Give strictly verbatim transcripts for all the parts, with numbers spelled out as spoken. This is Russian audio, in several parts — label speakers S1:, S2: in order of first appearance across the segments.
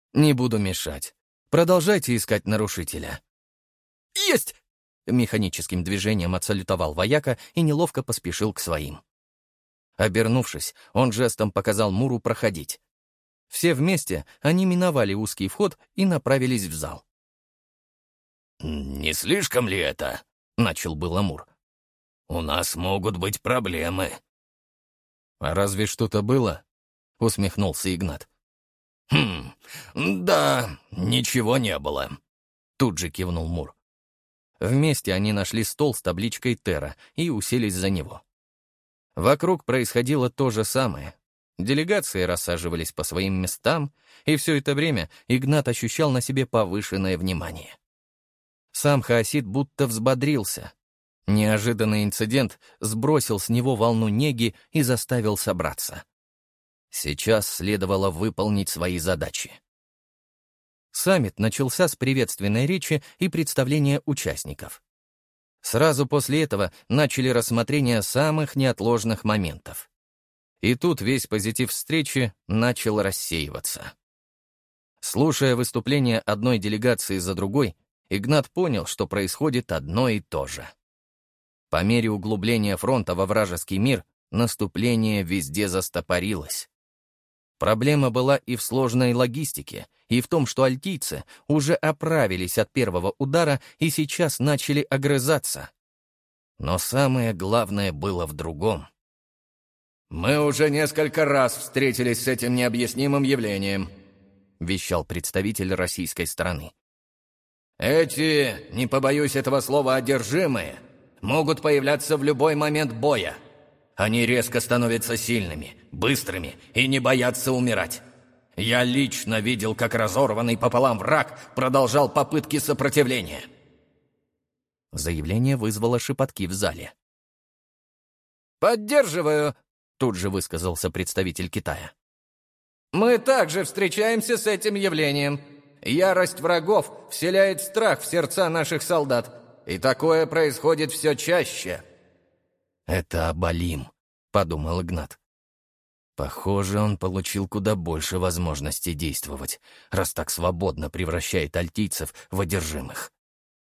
S1: Не буду мешать. Продолжайте искать нарушителя».
S2: «Есть!»
S1: Механическим движением отсалютовал вояка и неловко поспешил к своим. Обернувшись, он жестом показал Муру проходить. Все вместе они миновали узкий вход и направились в зал.
S3: «Не слишком ли это?» — начал было Мур. «У нас могут быть проблемы».
S1: «А разве что-то было?» — усмехнулся Игнат.
S3: «Хм, да, ничего не было», — тут же кивнул Мур.
S1: Вместе они нашли стол с табличкой «Терра» и уселись за него. Вокруг происходило то же самое. Делегации рассаживались по своим местам, и все это время Игнат ощущал на себе повышенное внимание. Сам хаосит будто взбодрился. Неожиданный инцидент сбросил с него волну неги и заставил собраться. Сейчас следовало выполнить свои задачи. Саммит начался с приветственной речи и представления участников. Сразу после этого начали рассмотрение самых неотложных моментов. И тут весь позитив встречи начал рассеиваться. Слушая выступления одной делегации за другой, Игнат понял, что происходит одно и то же. По мере углубления фронта во вражеский мир, наступление везде застопорилось. Проблема была и в сложной логистике, и в том, что альтийцы уже оправились от первого удара и сейчас начали огрызаться. Но самое главное было в другом.
S4: «Мы уже несколько раз встретились с этим необъяснимым явлением», —
S1: вещал представитель российской стороны.
S4: «Эти, не побоюсь этого слова, одержимые, могут появляться в любой момент боя. Они резко становятся сильными, быстрыми и не боятся умирать. Я лично видел, как разорванный пополам враг продолжал попытки сопротивления».
S1: Заявление вызвало шепотки в зале.
S2: «Поддерживаю»,
S1: — тут же высказался представитель Китая.
S2: «Мы также встречаемся с этим явлением. Ярость врагов вселяет страх в сердца наших солдат, и такое происходит все чаще».
S1: «Это Абалим», — подумал Игнат. Похоже, он получил куда больше возможностей действовать, раз так свободно превращает альтийцев в одержимых.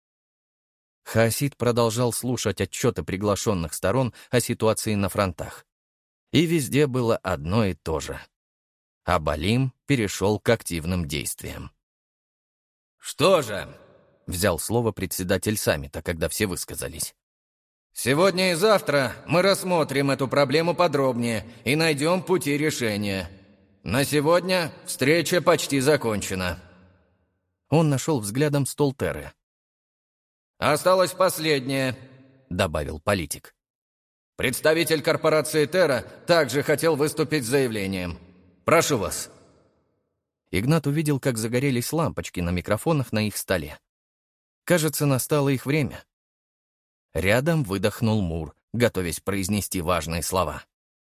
S1: Хаосид продолжал слушать отчеты приглашенных сторон о ситуации на фронтах. И везде было одно и то же. Абалим перешел к активным действиям.
S4: «Что же?»
S1: — взял слово председатель саммита, когда все высказались.
S4: «Сегодня и завтра мы рассмотрим эту проблему подробнее и найдем пути решения. На сегодня встреча почти закончена».
S1: Он нашел взглядом стол Терры.
S4: «Осталось последнее», — добавил политик. «Представитель корпорации Терра также хотел выступить с заявлением. Прошу вас».
S1: Игнат увидел, как загорелись лампочки на микрофонах на их столе. Кажется, настало их время. Рядом выдохнул Мур, готовясь произнести важные слова.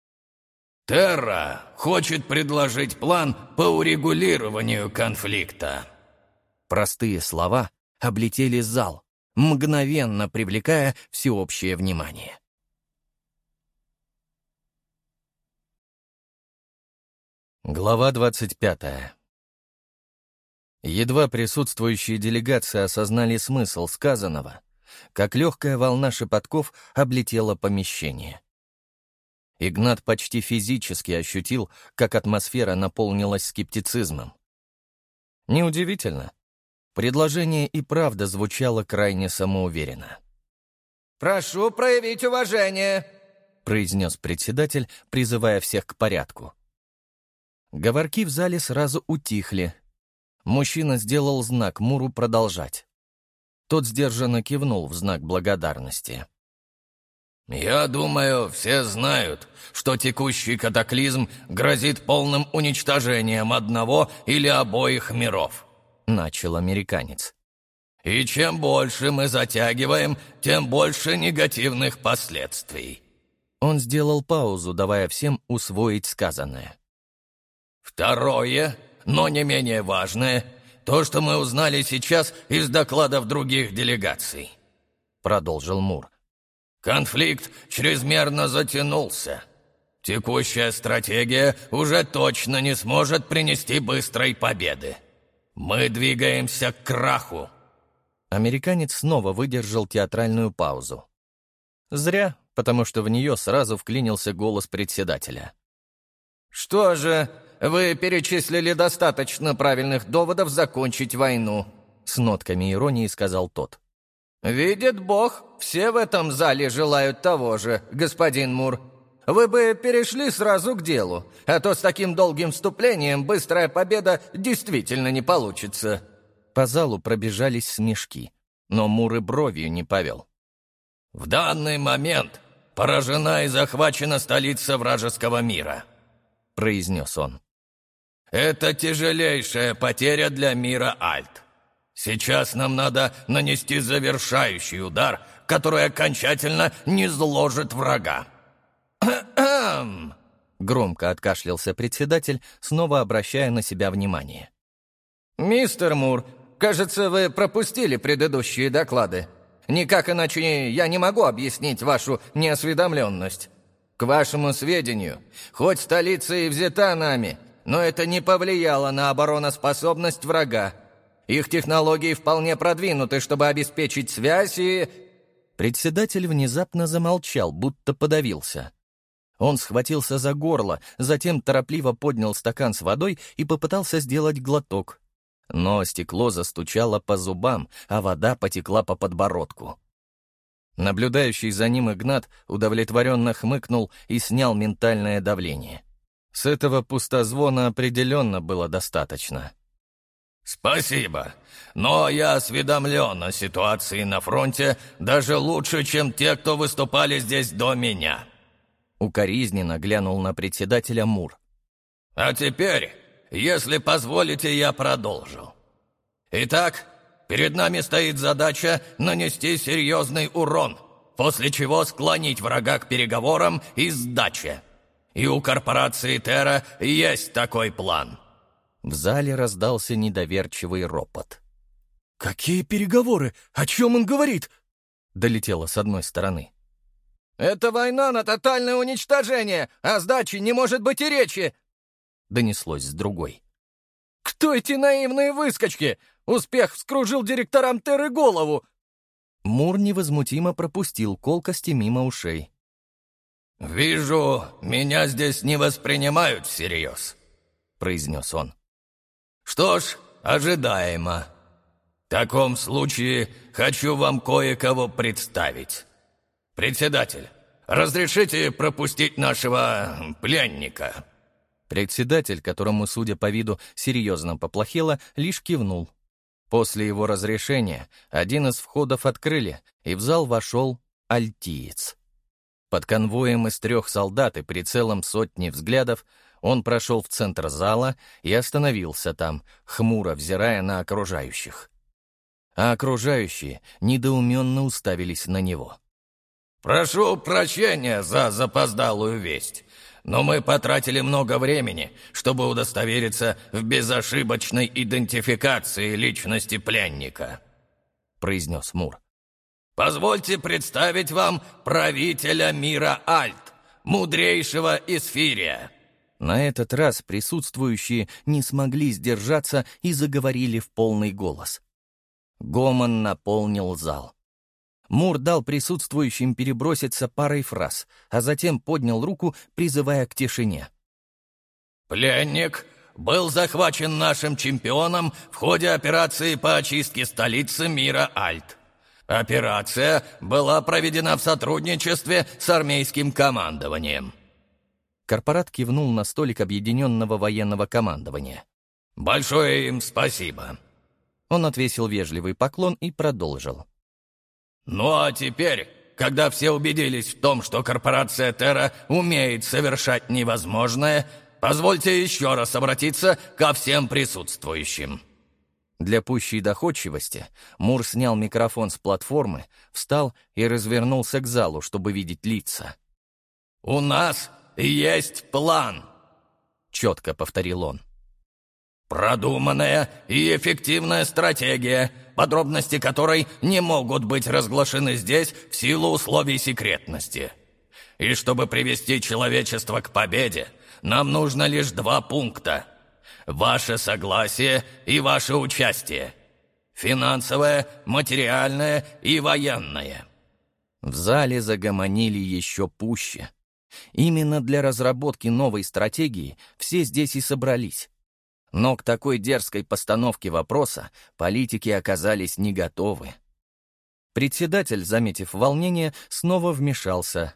S3: «Терра хочет предложить план по урегулированию конфликта».
S1: Простые слова облетели зал, мгновенно привлекая всеобщее внимание. Глава двадцать пятая. Едва присутствующие делегации осознали смысл сказанного, как легкая волна шепотков облетела помещение. Игнат почти физически ощутил, как атмосфера наполнилась скептицизмом. Неудивительно. Предложение и правда звучало крайне самоуверенно.
S2: «Прошу проявить уважение»,
S1: — произнес председатель, призывая всех к порядку. Говорки в зале сразу утихли. Мужчина сделал знак Муру продолжать. Тот сдержанно кивнул в знак благодарности.
S3: «Я думаю, все знают, что текущий катаклизм грозит полным уничтожением одного или обоих миров», —
S1: начал американец.
S3: «И чем больше мы затягиваем, тем больше негативных последствий».
S1: Он сделал паузу, давая всем усвоить сказанное.
S3: «Второе, но не менее важное, то, что мы узнали сейчас из докладов других делегаций», — продолжил Мур. «Конфликт чрезмерно затянулся. Текущая стратегия уже точно не сможет принести быстрой победы. Мы двигаемся к краху».
S1: Американец снова выдержал театральную паузу. Зря, потому что в нее сразу вклинился голос председателя.
S2: «Что же, вы перечислили достаточно правильных доводов закончить войну», — с нотками иронии сказал тот. «Видит Бог, все в этом зале желают того же, господин Мур. Вы бы перешли сразу к делу, а то с таким долгим вступлением быстрая победа действительно не получится».
S1: По залу пробежались смешки, но Мур и бровью не повел.
S3: «В данный момент поражена и захвачена столица вражеского мира», — произнес он. «Это тяжелейшая потеря для мира Альт. Сейчас нам надо нанести завершающий удар, который окончательно низложит врага».
S2: «Кхм!» —
S1: громко откашлялся председатель, снова обращая на себя внимание.
S2: «Мистер Мур, кажется, вы пропустили предыдущие доклады. Никак иначе я не могу объяснить вашу неосведомленность. К вашему сведению, хоть столица и взята нами, но это не повлияло на обороноспособность врага. Их технологии вполне продвинуты, чтобы обеспечить связь и...»
S1: Председатель внезапно замолчал, будто подавился. Он схватился за горло, затем торопливо поднял стакан с водой и попытался сделать глоток. Но стекло застучало по зубам, а вода потекла по подбородку. Наблюдающий за ним Игнат удовлетворенно хмыкнул и снял ментальное давление. С этого пустозвона определенно было достаточно.
S3: «Спасибо, но я осведомлен о ситуации на фронте даже лучше, чем те, кто выступали здесь до меня».
S1: Укоризненно глянул на председателя Мур.
S3: «А теперь, если позволите, я продолжу. Итак, перед нами стоит задача нанести серьезный урон, после чего склонить врага к переговорам и сдаче. И у корпорации Терра есть такой план».
S1: В зале раздался недоверчивый ропот.
S5: «Какие переговоры? О чем он говорит?»
S1: Долетело с одной стороны.
S2: «Это война на тотальное уничтожение, о сдаче не может быть и речи!»
S1: Донеслось с другой.
S2: «Кто эти наивные выскочки? Успех вскружил директорам Терры голову!»
S1: Мур невозмутимо пропустил колкости мимо ушей.
S3: «Вижу, меня здесь не воспринимают всерьез», — произнес он. «Что ж, ожидаемо. В таком случае хочу вам кое-кого представить. Председатель, разрешите пропустить нашего пленника?»
S1: Председатель, которому, судя по виду, серьезно поплохело, лишь кивнул. После его разрешения один из входов открыли, и в зал вошел альтиец. Под конвоем из трех солдат и прицелом сотни взглядов он прошел в центр зала и остановился там, хмуро взирая на окружающих. А окружающие недоуменно уставились на него.
S3: «Прошу прощения за запоздалую весть, но мы потратили много времени, чтобы удостовериться в безошибочной идентификации личности пленника», — произнес Мур. «Позвольте представить вам правителя мира Альт, мудрейшего Эсфирия».
S1: На этот раз присутствующие не смогли сдержаться и заговорили в полный голос. Гомон наполнил зал. Мур дал присутствующим переброситься парой фраз, а затем поднял руку, призывая к тишине.
S3: «Пленник был захвачен нашим чемпионом в ходе операции по очистке столицы мира Альт. Операция была проведена в сотрудничестве с армейским командованием».
S1: Корпорат кивнул на столик объединенного военного командования.
S3: «Большое им спасибо».
S1: Он отвесил вежливый поклон и продолжил.
S3: «Ну а теперь, когда все убедились в том, что корпорация Терра умеет совершать невозможное, позвольте еще раз обратиться ко всем присутствующим».
S1: Для пущей доходчивости Мур снял микрофон с платформы, встал и развернулся к залу, чтобы видеть лица.
S3: «У нас есть план», — четко повторил он. «Продуманная и эффективная стратегия, подробности которой не могут быть разглашены здесь в силу условий секретности. И чтобы привести человечество к победе, нам нужно лишь два пункта. ваше согласие и ваше участие. Финансовое, материальное и военное».
S1: В зале загомонили еще пуще. Именно для разработки новой стратегии все здесь и собрались. Но к такой дерзкой постановке вопроса политики оказались не готовы. Председатель, заметив волнение, снова вмешался.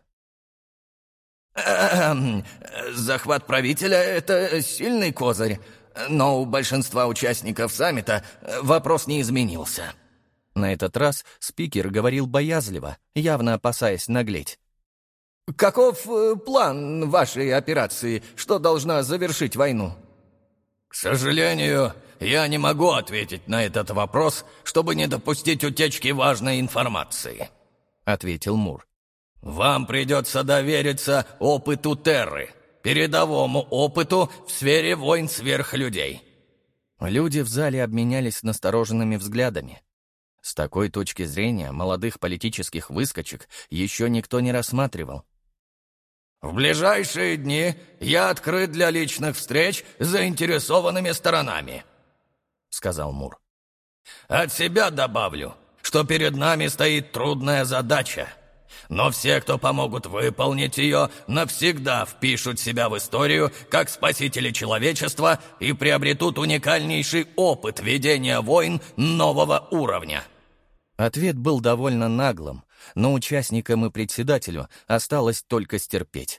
S2: «Захват правителя — это сильный козырь, но у большинства участников саммита вопрос не изменился».
S1: На этот раз спикер говорил боязливо, явно опасаясь наглеть.
S2: «Каков план вашей операции, что должна завершить войну?»
S3: «К сожалению, я не могу ответить на этот вопрос, чтобы не допустить утечки важной информации», — ответил Мур. «Вам придется довериться опыту Терры, передовому опыту в сфере войн сверхлюдей».
S1: Люди в зале обменялись настороженными взглядами. С такой точки зрения молодых политических выскочек еще никто не рассматривал.
S3: «В ближайшие дни я открыт для личных встреч с заинтересованными сторонами», — сказал Мур. «От себя добавлю, что перед нами стоит трудная задача, но все, кто помогут выполнить ее, навсегда впишут себя в историю как спасители человечества и приобретут уникальнейший опыт ведения войн нового уровня».
S1: Ответ был довольно наглым, но участникам и председателю осталось только стерпеть.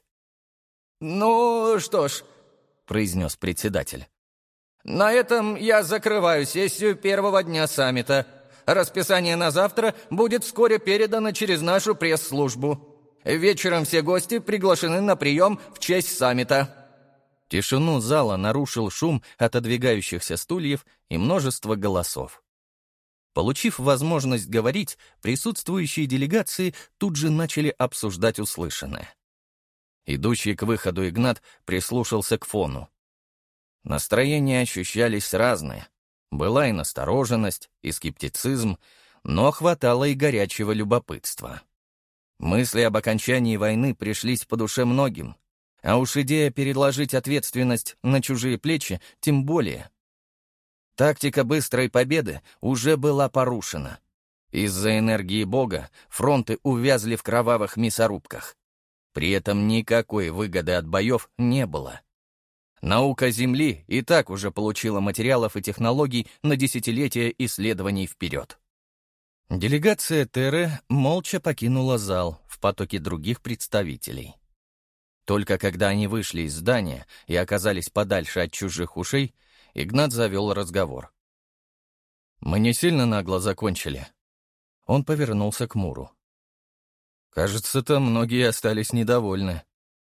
S2: «Ну что ж», — произнес председатель, — «на этом я закрываю сессию первого дня саммита. Расписание на завтра будет вскоре передано через нашу пресс-службу. Вечером все гости приглашены на прием в честь саммита».
S1: Тишину зала нарушил шум отодвигающихся стульев и множество голосов. Получив возможность говорить, присутствующие делегации тут же начали обсуждать услышанное. Идущий к выходу Игнат прислушался к фону. Настроения ощущались разные. Была и настороженность, и скептицизм, но хватало и горячего любопытства. Мысли об окончании войны пришлись по душе многим, а уж идея переложить ответственность на чужие плечи тем более. Тактика быстрой победы уже была порушена. Из-за энергии Бога фронты увязли в кровавых мясорубках. При этом никакой выгоды от боев не было. Наука Земли и так уже получила материалов и технологий на десятилетия исследований вперед. Делегация Терры молча покинула зал в потоке других представителей. Только когда они вышли из здания и оказались подальше от чужих ушей, Игнат завел разговор. «Мы не сильно нагло закончили». Он повернулся к Муру. «Кажется, там многие остались недовольны».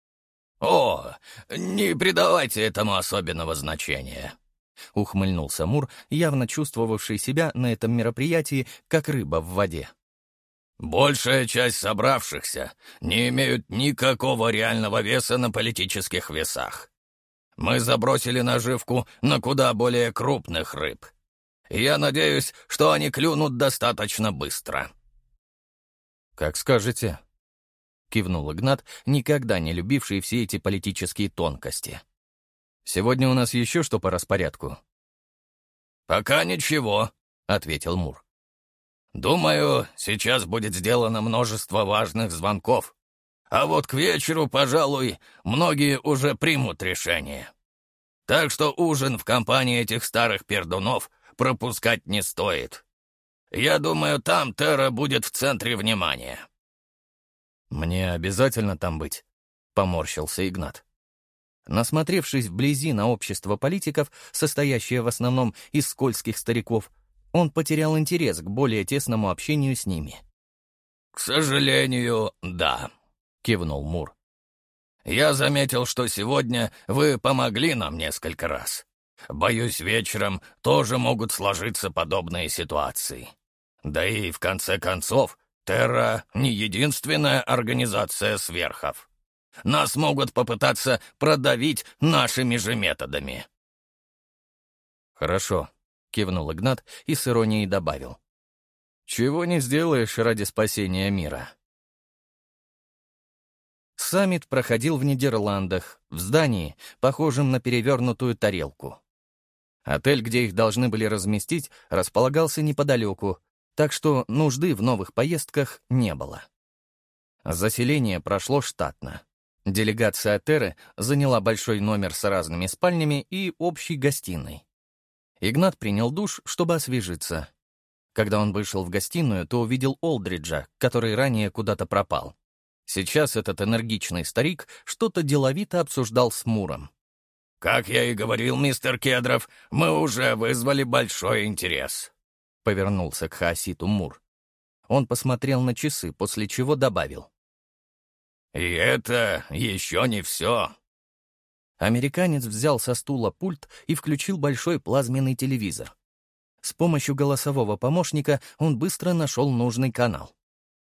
S3: «О, не придавайте этому особенного значения»,
S1: — ухмыльнулся Мур, явно чувствовавший себя на этом мероприятии как рыба в воде.
S3: «Большая часть собравшихся не имеют никакого реального веса на политических весах. Мы забросили наживку на куда более крупных рыб. Я надеюсь, что они клюнут достаточно быстро».
S1: «Как скажете», — кивнул Игнат, никогда не любивший все эти политические тонкости. «Сегодня у нас еще что по распорядку?»
S3: «Пока ничего», — ответил Мур. «Думаю, сейчас будет сделано множество важных звонков. А вот к вечеру, пожалуй, многие уже примут решение. Так что ужин в компании этих старых пердунов пропускать не стоит. Я думаю, там Терра будет в центре внимания».
S1: «Мне обязательно там быть?» — поморщился Игнат. Насмотревшись вблизи на общество политиков, состоящее в основном из скользких стариков, он потерял интерес к более тесному общению с ними.
S3: «К сожалению, да», — кивнул Мур. «Я заметил, что сегодня вы помогли нам несколько раз. Боюсь, вечером тоже могут сложиться подобные ситуации. Да и, в конце концов, Терра — не единственная организация сверхов. Нас могут попытаться продавить нашими же методами».
S1: «Хорошо», — кивнул Игнат и с иронией добавил. «Чего не сделаешь ради спасения мира». Саммит проходил в Нидерландах, в здании, похожем на перевернутую тарелку. Отель, где их должны были разместить, располагался неподалеку, так что нужды в новых поездках не было. Заселение прошло штатно. Делегация Терры заняла большой номер с разными спальнями и общей гостиной. Игнат принял душ, чтобы освежиться. Когда он вышел в гостиную, то увидел Олдриджа, который ранее куда-то пропал. Сейчас этот энергичный старик что-то деловито обсуждал с Муром.
S3: «Как я и говорил, мистер Кедров, мы уже вызвали большой интерес», —
S1: повернулся к Хаоситу Мур. Он посмотрел на часы, после чего добавил.
S3: «И это еще не все».
S1: Американец взял со стула пульт и включил большой плазменный телевизор. С помощью голосового помощника он быстро нашел нужный канал.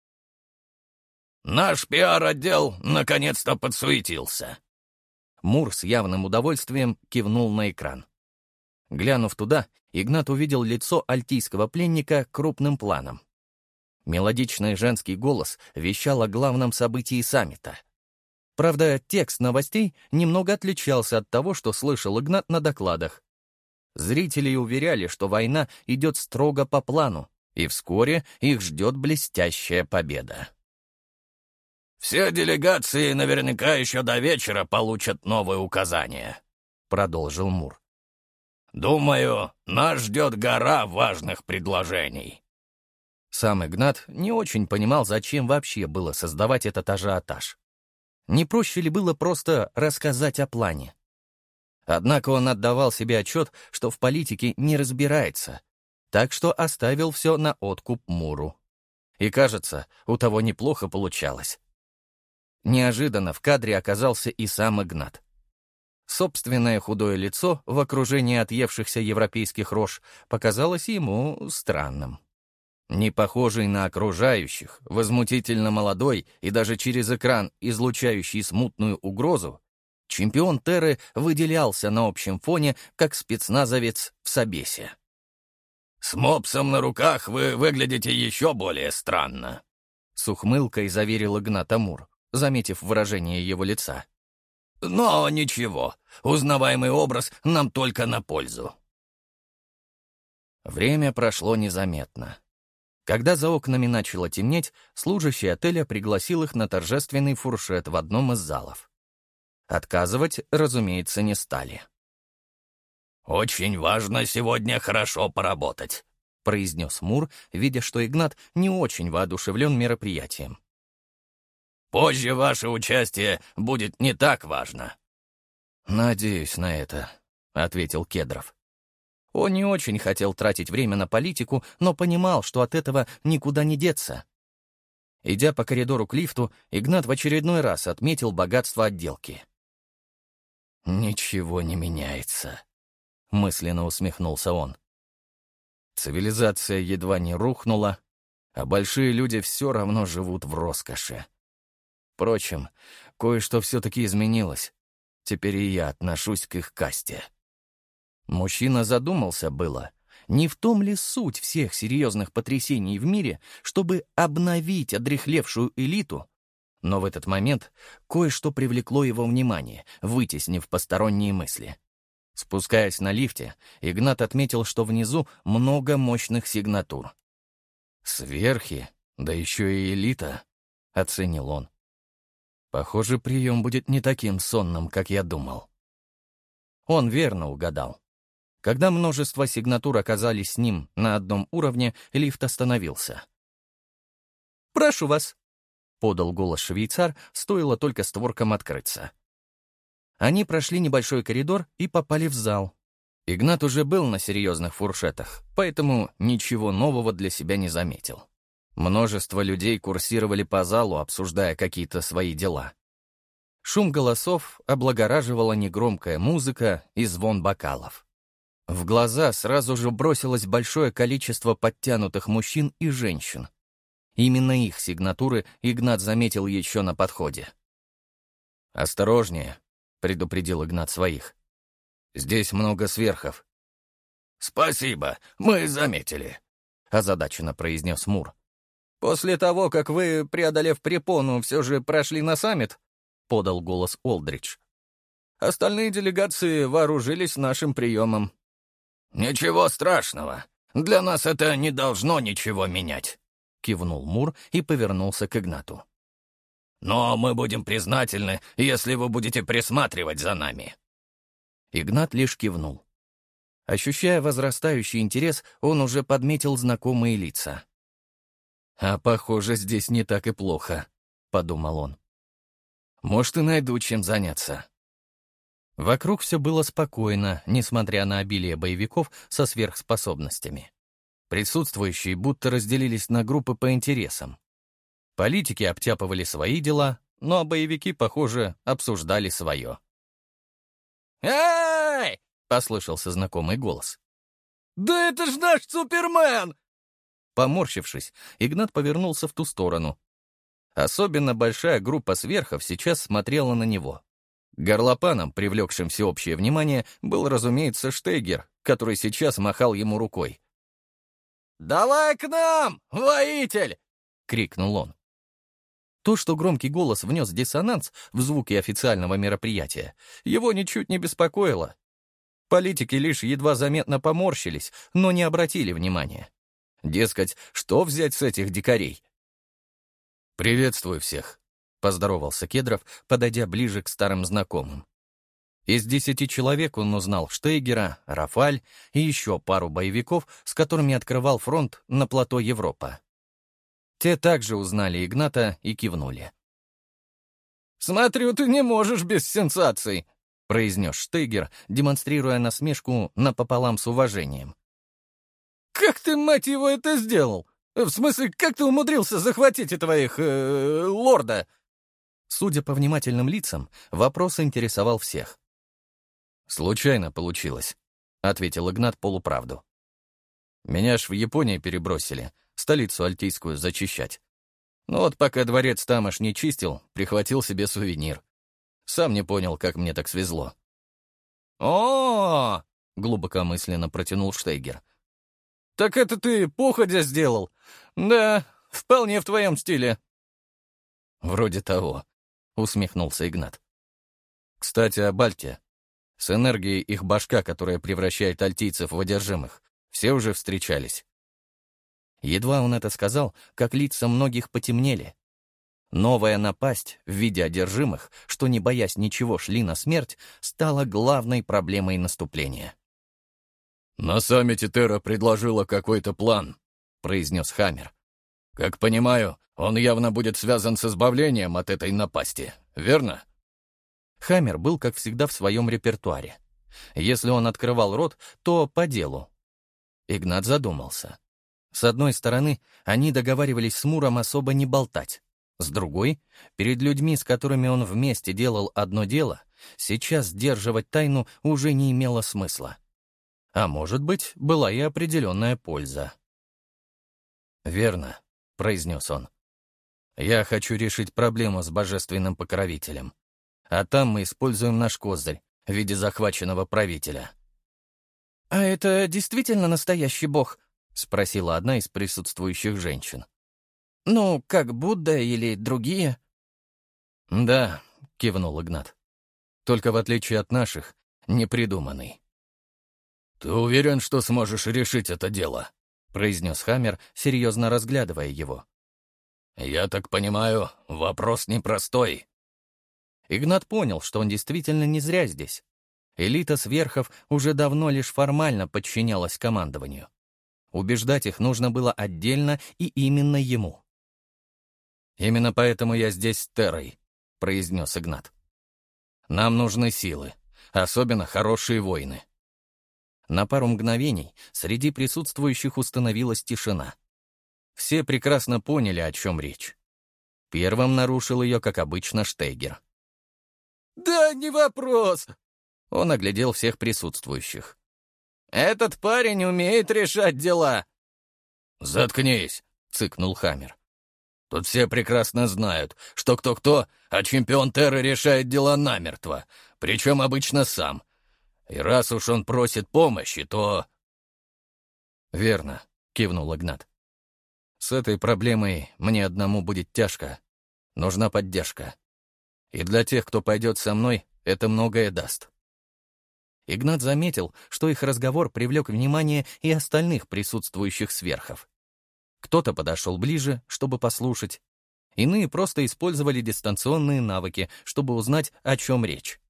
S3: «Наш пиар-отдел наконец-то подсуетился».
S1: Мур с явным удовольствием кивнул на экран. Глянув туда, Игнат увидел лицо альтийского пленника крупным планом. Мелодичный женский голос вещал о главном событии саммита. Правда, текст новостей немного отличался от того, что слышал Игнат на докладах. Зрители уверяли, что война идет строго по плану, и вскоре их ждет блестящая победа.
S3: «Все делегации наверняка еще до вечера получат новые указания», — продолжил Мур. «Думаю, нас ждет гора важных предложений».
S1: Сам Игнат не очень понимал, зачем вообще было создавать этот ажиотаж. Не проще ли было просто рассказать о плане? Однако он отдавал себе отчет, что в политике не разбирается, так что оставил все на откуп Муру. И, кажется, у того неплохо получалось. Неожиданно в кадре оказался и сам Игнат. Собственное худое лицо в окружении отъевшихся европейских рож показалось ему странным. Не похожий на окружающих, возмутительно молодой и даже через экран излучающий смутную угрозу, чемпион Терры выделялся на общем фоне, как спецназовец в собесе.
S3: «С мопсом на руках вы выглядите еще более странно»,
S1: — с ухмылкой заверил Игнат Амур, заметив выражение его лица.
S3: «Но ничего, узнаваемый образ нам только на пользу».
S1: Время прошло незаметно. Когда за окнами начало темнеть, служащий отеля пригласил их на торжественный фуршет в одном из залов. Отказывать, разумеется, не стали.
S3: «Очень важно сегодня хорошо поработать»,
S1: — произнес Мур, видя, что Игнат не очень воодушевлен мероприятием.
S3: «Позже ваше участие будет не так важно».
S1: «Надеюсь на это», — ответил Кедров. Он не очень хотел тратить время на политику, но понимал, что от этого никуда не деться. Идя по коридору к лифту, Игнат в очередной раз отметил богатство отделки. «Ничего не меняется», — мысленно усмехнулся он. Цивилизация едва не рухнула, а большие люди все равно живут в роскоши. Впрочем, кое-что все-таки изменилось. Теперь и я отношусь к их касте. Мужчина задумался было, не в том ли суть всех серьезных потрясений в мире, чтобы обновить одряхлевшую элиту, но в этот момент кое-что привлекло его внимание, вытеснив посторонние мысли. Спускаясь на лифте, Игнат отметил, что внизу много мощных сигнатур. «Сверхи, да еще и элита», — оценил он. «Похоже, прием будет не таким сонным, как я думал». Он верно угадал. Когда множество сигнатур оказались с ним на одном уровне, лифт остановился. «Прошу вас», — подал голос швейцар, стоило только створкам открыться. Они прошли небольшой коридор и попали в зал. Игнат уже был на серьезных фуршетах, поэтому ничего нового для себя не заметил. Множество людей курсировали по залу, обсуждая какие-то свои дела. Шум голосов облагораживала негромкая музыка и звон бокалов. В глаза сразу же бросилось большое количество подтянутых мужчин и женщин. Именно их сигнатуры Игнат заметил еще на подходе. «Осторожнее», — предупредил Игнат своих. «Здесь много сверхов».
S3: «Спасибо, мы заметили», —
S1: озадаченно произнес Мур.
S2: «После того, как вы, преодолев препону, все же прошли на саммит», — подал голос Олдридж. «Остальные делегации вооружились нашим приемом».
S3: «Ничего страшного. Для нас это не должно ничего менять», — кивнул Мур и повернулся к Игнату. «Но мы будем признательны, если вы будете присматривать за нами».
S1: Игнат лишь кивнул. Ощущая возрастающий интерес, он уже подметил знакомые лица. «А похоже, здесь не так и плохо», — подумал он. «Может, и найду чем заняться». Вокруг все было спокойно, несмотря на обилие боевиков со сверхспособностями. Присутствующие будто разделились на группы по интересам. Политики обтяпывали свои дела, но боевики, похоже, обсуждали свое.
S2: «Эй!»
S1: — послышался знакомый голос.
S2: «Да это ж наш Супермен!»
S1: Поморщившись, Игнат повернулся в ту сторону. Особенно большая группа сверхов сейчас смотрела на него. Горлопаном, привлекшим всеобщее внимание, был, разумеется, Штейгер, который сейчас махал ему рукой.
S2: «Давай к нам, воитель!»
S1: — крикнул он. То, что громкий голос внес диссонанс в звуки официального мероприятия, его ничуть не беспокоило. Политики лишь едва заметно поморщились, но не обратили внимания. Дескать, что взять с этих дикарей? «Приветствую всех», — поздоровался Кедров, подойдя ближе к старым знакомым. Из десяти человек он узнал Штейгера, Рафаль и еще пару боевиков, с которыми открывал фронт на плато Европа. Те также узнали Игната и кивнули.
S2: «Смотрю, ты не можешь без сенсаций»,
S1: — произнес Штейгер, демонстрируя насмешку напополам с уважением.
S2: «Как ты, мать его, это сделал? В смысле, как ты умудрился захватить этого их... Э, лорда?»
S1: Судя по внимательным лицам, вопрос интересовал всех. «Случайно получилось», — ответил Игнат полуправду. «Меня ж в Японии перебросили, столицу альтийскую зачищать. Ну вот пока дворец тамошний чистил, прихватил себе сувенир. Сам не понял, как мне так свезло».
S2: «О-о-о!»
S1: — глубокомысленно протянул Штейгер.
S2: «Так это ты походя сделал? Да, вполне в твоем стиле».
S1: «Вроде того», — усмехнулся Игнат. «Кстати, о Бальте. С энергией их башка, которая превращает альтийцев в одержимых, все уже встречались». Едва он это сказал, как лица многих потемнели. Новая напасть в виде одержимых, что, не боясь ничего, шли на смерть, стала главной проблемой наступления.
S3: «На саммите Терра предложила какой-то план», — произнес Хаммер. «Как понимаю, он явно будет связан с избавлением от этой напасти, верно?»
S1: Хаммер был, как всегда, в своем репертуаре. Если он открывал рот, то по делу. Игнат задумался. С одной стороны, они договаривались с Муром особо не болтать. С другой, перед людьми, с которыми он вместе делал одно дело, сейчас сдерживать тайну уже не имело смысла. А может быть, была и определенная польза. «Верно», — произнес он. «Я хочу решить проблему с божественным покровителем. А там мы используем наш козырь в виде захваченного правителя».
S2: «А это действительно настоящий бог?»
S1: — спросила одна из присутствующих женщин.
S2: «Ну, как Будда или другие?»
S1: «Да», — кивнул Игнат. «Только в отличие от наших, непридуманный».
S3: «Ты уверен, что сможешь решить это дело?»
S1: — произнес Хаммер, серьезно разглядывая его.
S3: «Я так понимаю, вопрос непростой».
S1: Игнат понял, что он действительно не зря здесь. Элита сверхов уже давно лишь формально подчинялась командованию. Убеждать их нужно было отдельно и именно ему. «Именно поэтому я здесь с Террой», — произнес Игнат. «Нам нужны силы, особенно хорошие воины». На пару мгновений среди присутствующих установилась тишина. Все прекрасно поняли, о чем речь. Первым нарушил ее, как обычно, Штейгер.
S2: «Да, не вопрос!»
S1: Он оглядел всех присутствующих.
S2: «Этот парень умеет решать дела!»
S3: «Заткнись!»
S1: — цыкнул Хаммер.
S3: «Тут все прекрасно знают, что кто-кто, а чемпион Терры решает дела намертво, причем обычно сам. И раз уж он просит помощи, то...»
S1: «Верно», — кивнул Игнат. «С этой проблемой мне одному будет тяжко. Нужна поддержка. И для тех, кто пойдет со мной, это многое даст». Игнат заметил, что их разговор привлек внимание и остальных присутствующих сверхов. Кто-то подошел ближе, чтобы послушать. Иные просто использовали дистанционные навыки, чтобы узнать, о чем речь.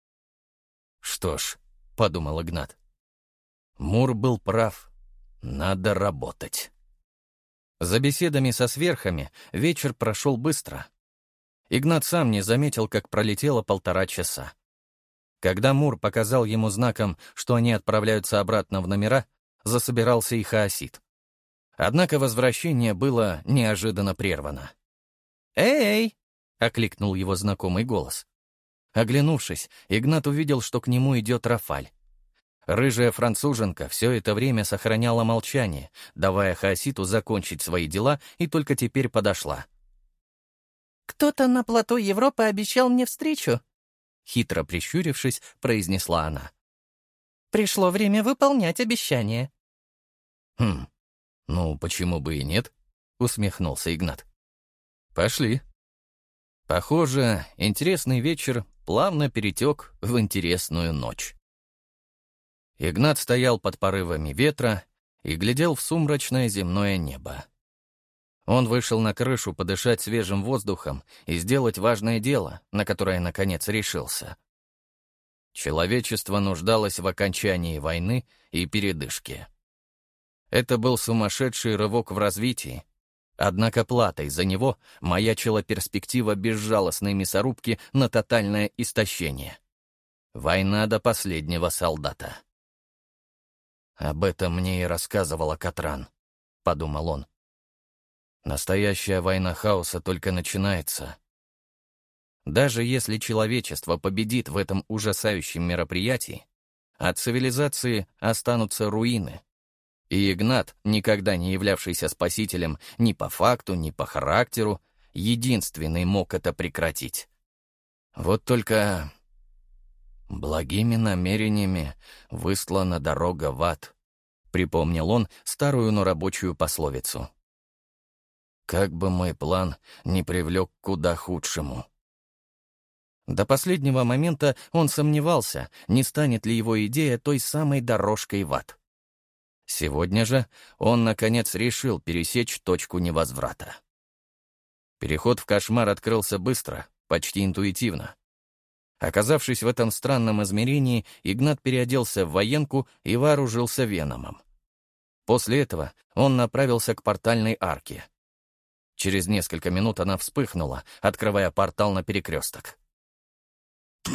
S1: «Что ж», — подумал Игнат, — Мур был прав. Надо работать. За беседами со сверхами вечер прошел быстро. Игнат сам не заметил, как пролетело полтора часа. Когда Мур показал ему знаком, что они отправляются обратно в номера, засобирался и хаосит. Однако возвращение было неожиданно прервано. «Эй!» — окликнул его знакомый голос. Оглянувшись, Игнат увидел, что к нему идет Рафаль. Рыжая француженка все это время сохраняла молчание, давая хаоситу закончить свои дела, и только теперь подошла.
S6: «Кто-то на плато Европы обещал мне встречу», —
S1: хитро прищурившись, произнесла она.
S6: «Пришло время выполнять обещание».
S1: «Хм, ну почему бы и нет?» — усмехнулся Игнат. «Пошли». Похоже, интересный вечер плавно перетек в интересную ночь. Игнат стоял под порывами ветра и глядел в сумрачное земное небо. Он вышел на крышу подышать свежим воздухом и сделать важное дело, на которое, наконец, решился. Человечество нуждалось в окончании войны и передышке. Это был сумасшедший рывок в развитии, однако платой за него маячила перспектива безжалостной мясорубки на тотальное истощение. Война до последнего солдата. «Об этом мне и рассказывала Катран», — подумал он. «Настоящая война хаоса только начинается. Даже если человечество победит в этом ужасающем мероприятии, от цивилизации останутся руины. И Игнат, никогда не являвшийся спасителем ни по факту, ни по характеру, единственный мог это прекратить. Вот только благими намерениями выслана дорога в ад», — припомнил он старую, но рабочую пословицу. «Как бы мой план не привлек к куда худшему». До последнего момента он сомневался, не станет ли его идея той самой дорожкой в ад. Сегодня же он, наконец, решил пересечь точку невозврата. Переход в кошмар открылся быстро, почти интуитивно. Оказавшись в этом странном измерении, Игнат переоделся в военку и вооружился веномом. После этого он направился к портальной арке. Через несколько минут она вспыхнула, открывая портал на перекресток.
S7: «Ты...»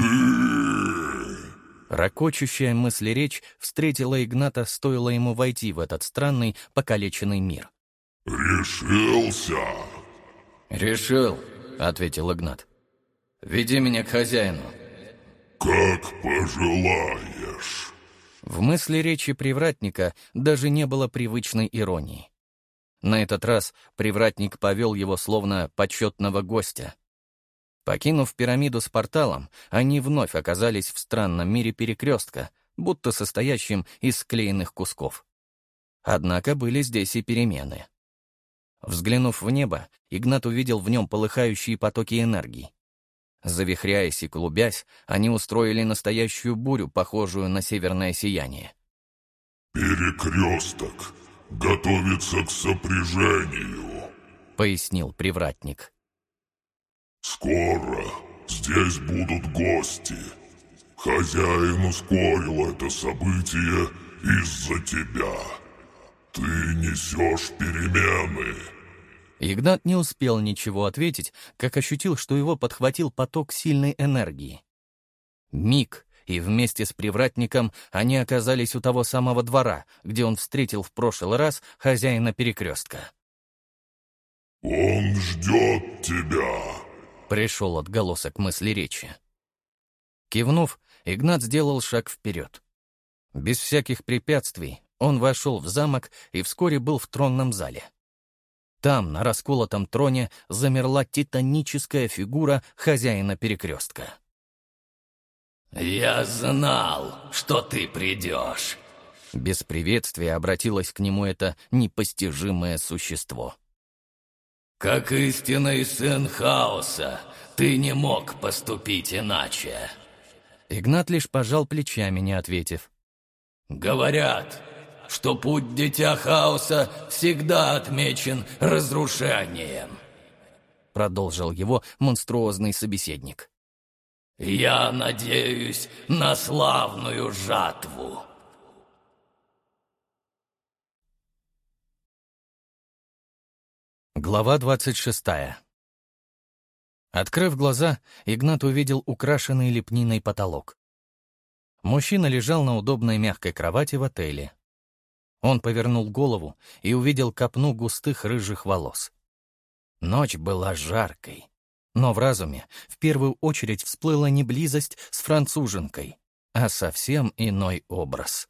S1: Рокочущая мыслеречь встретила Игната, стоило ему войти в этот странный, покалеченный мир.
S7: «Решился?»
S1: «Решил», — ответил Игнат. «Веди меня к хозяину».
S7: «Как пожелаешь».
S1: В мысли речи привратника даже не было привычной иронии. На этот раз привратник повел его словно почетного гостя. Покинув пирамиду с порталом, они вновь оказались в странном мире перекрестка, будто состоящем из склеенных кусков. Однако были здесь и перемены. Взглянув в небо, Игнат увидел в нем полыхающие потоки энергии. Завихряясь и клубясь, они устроили настоящую бурю, похожую на северное сияние.
S7: «Перекресток готовится к сопряжению»,
S1: — пояснил привратник.
S7: «Скоро здесь будут гости. Хозяин ускорил это событие из-за тебя. Ты несешь перемены».
S1: Игнат не успел ничего ответить, как ощутил, что его подхватил поток сильной энергии. Миг, и вместе с привратником они оказались у того самого двора, где он встретил в прошлый раз хозяина перекрестка.
S7: «Он ждет тебя»,
S1: — пришел отголосок мысли речи. Кивнув, Игнат сделал шаг вперед. Без всяких препятствий он вошел в замок и вскоре был в тронном зале. Там, на расколотом троне, замерла титаническая фигура хозяина перекрестка.
S3: «Я знал, что ты придешь!»
S1: Без приветствия обратилось к нему это непостижимое существо.
S3: «Как истинный сын хаоса, ты не мог поступить иначе.
S1: Игнат лишь пожал плечами, не ответив.
S3: «Говорят, что путь Дитя Хаоса всегда отмечен разрушением», — продолжил его монструозный собеседник. «Я надеюсь на славную жатву».
S1: Глава двадцать шестая. Открыв глаза, Игнат увидел украшенный лепниной потолок. Мужчина лежал на удобной мягкой кровати в отеле. Он повернул голову и увидел копну густых рыжих волос. Ночь была жаркой, но в разуме в первую очередь всплыла не близость с француженкой, а совсем иной образ.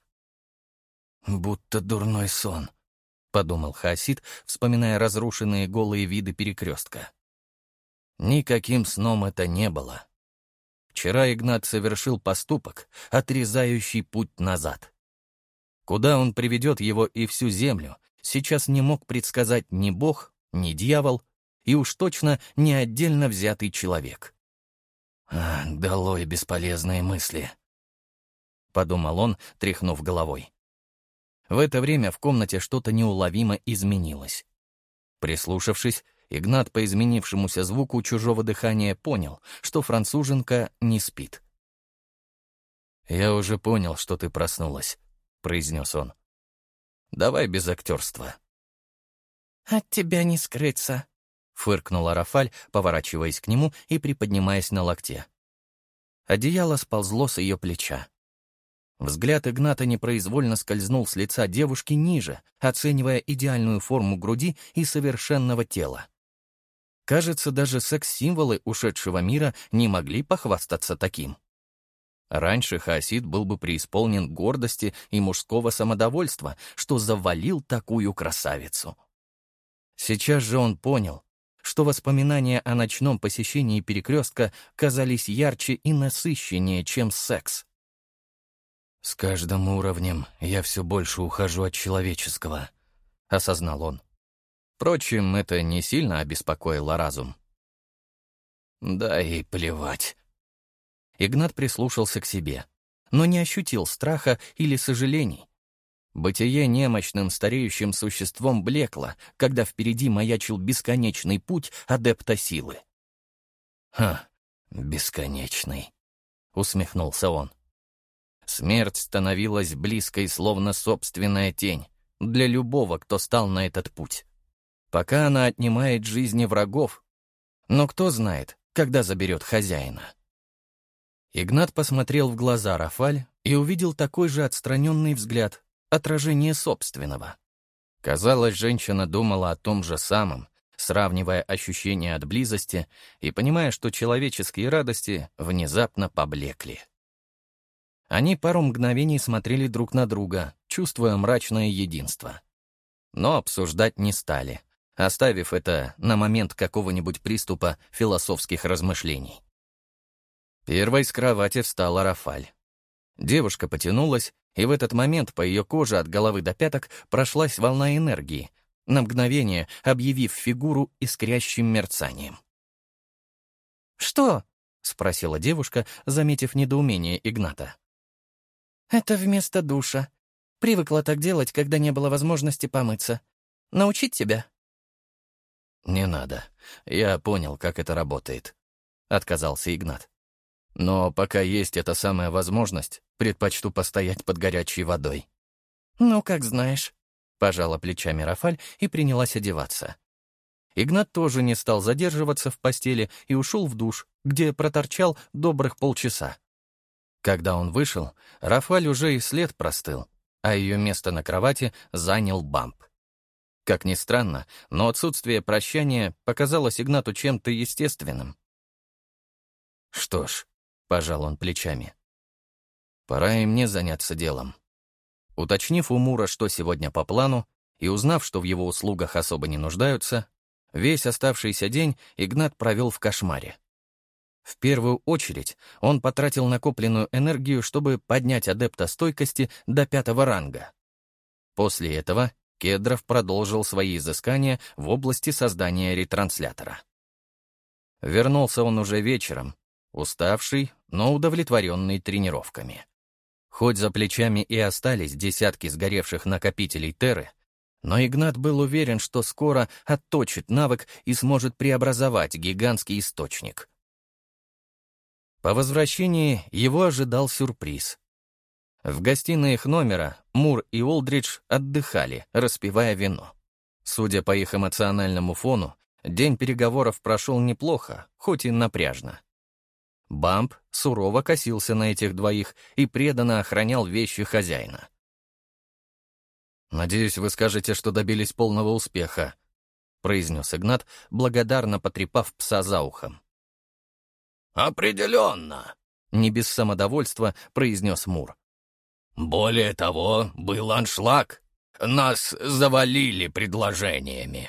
S1: «Будто дурной сон», — подумал Хаосид, вспоминая разрушенные голые виды перекрестка. Никаким сном это не было. Вчера Игнат совершил поступок, отрезающий путь назад. Куда он приведет его и всю землю, сейчас не мог предсказать ни бог, ни дьявол, и уж точно не отдельно взятый человек. «А, долой бесполезные мысли», — подумал он, тряхнув головой. В это время в комнате что-то неуловимо изменилось. Прислушавшись, Игнат по изменившемуся звуку чужого дыхания понял, что француженка не спит. «Я уже понял, что ты проснулась», — произнес он. «Давай без актерства».
S6: «От тебя не скрыться», — фыркнула Рафаль, поворачиваясь к нему и приподнимаясь на локте. Одеяло сползло с ее плеча. Взгляд Игната непроизвольно скользнул с лица девушки ниже, оценивая идеальную форму груди и совершенного тела. Кажется, даже секс-символы ушедшего мира не могли похвастаться таким. Раньше Хаосид был бы преисполнен гордости и мужского самодовольства, что завалил такую красавицу. Сейчас же он понял, что воспоминания о ночном посещении перекрестка казались ярче и насыщеннее, чем секс. «С каждым уровнем я все больше ухожу от человеческого», — осознал он. Впрочем, это не сильно обеспокоило разум. Да и плевать. Игнат прислушался к себе, но не ощутил страха или сожалений. Бытие немощным стареющим существом блекло, когда впереди маячил бесконечный путь адепта силы. «Ха, бесконечный», — усмехнулся он. Смерть становилась близкой, словно собственная тень, для любого, кто стал на этот путь. Пока она отнимает жизни врагов, но кто знает, когда заберет хозяина. Игнат посмотрел в глаза Рафаль и увидел такой же отстраненный взгляд, отражение собственного. Казалось, женщина думала о том же самом, сравнивая ощущения от близости и понимая, что человеческие радости внезапно поблекли. Они пару мгновений смотрели друг на друга, чувствуя мрачное единство. Но обсуждать не стали, оставив это на момент какого-нибудь приступа философских размышлений. Первой с кровати встала Рафаль. Девушка потянулась, и в этот момент по ее коже от головы до пяток прошлась волна энергии, на мгновение объявив фигуру искрящим мерцанием. «Что?» —
S1: спросила девушка, заметив недоумение Игната.
S6: «Это вместо душа. Привыкла так делать, когда не было возможности помыться. Научить тебя?»
S1: «Не надо. Я понял, как это работает», — отказался Игнат. «Но пока есть эта самая возможность, предпочту постоять под горячей водой».
S6: «Ну, как знаешь»,
S1: — пожала плечами Рафаль и принялась одеваться. Игнат тоже не стал задерживаться в постели и ушел в душ, где проторчал добрых полчаса. Когда он вышел, Рафаль уже и след простыл, а ее место на кровати занял Бамп. Как ни странно, но отсутствие прощания показалось Игнату чем-то естественным. «Что ж», — пожал он плечами, — «пора и мне заняться делом». Уточнив у Мура, что сегодня по плану, и узнав, что в его услугах особо не нуждаются, весь оставшийся день Игнат провел в кошмаре. В первую очередь он потратил накопленную энергию, чтобы поднять адепта стойкости до пятого ранга. После этого Кедров продолжил свои изыскания в области создания ретранслятора. Вернулся он уже вечером,
S6: уставший, но удовлетворенный тренировками. Хоть за плечами и остались десятки сгоревших накопителей терры, но Игнат был уверен, что скоро отточит навык и сможет преобразовать гигантский источник. По возвращении его ожидал сюрприз. В гостиной их номера Мур и Олдридж отдыхали, распивая вино. Судя по их эмоциональному фону, день переговоров прошел неплохо, хоть и напряжно. Бамп сурово косился на этих двоих и преданно охранял вещи хозяина. «Надеюсь, вы скажете, что добились полного успеха», — произнес Игнат, благодарно потрепав пса за ухом.
S3: «Определенно», —
S6: не без самодовольства произнес Мур.
S3: «Более того, был аншлаг. Нас завалили предложениями».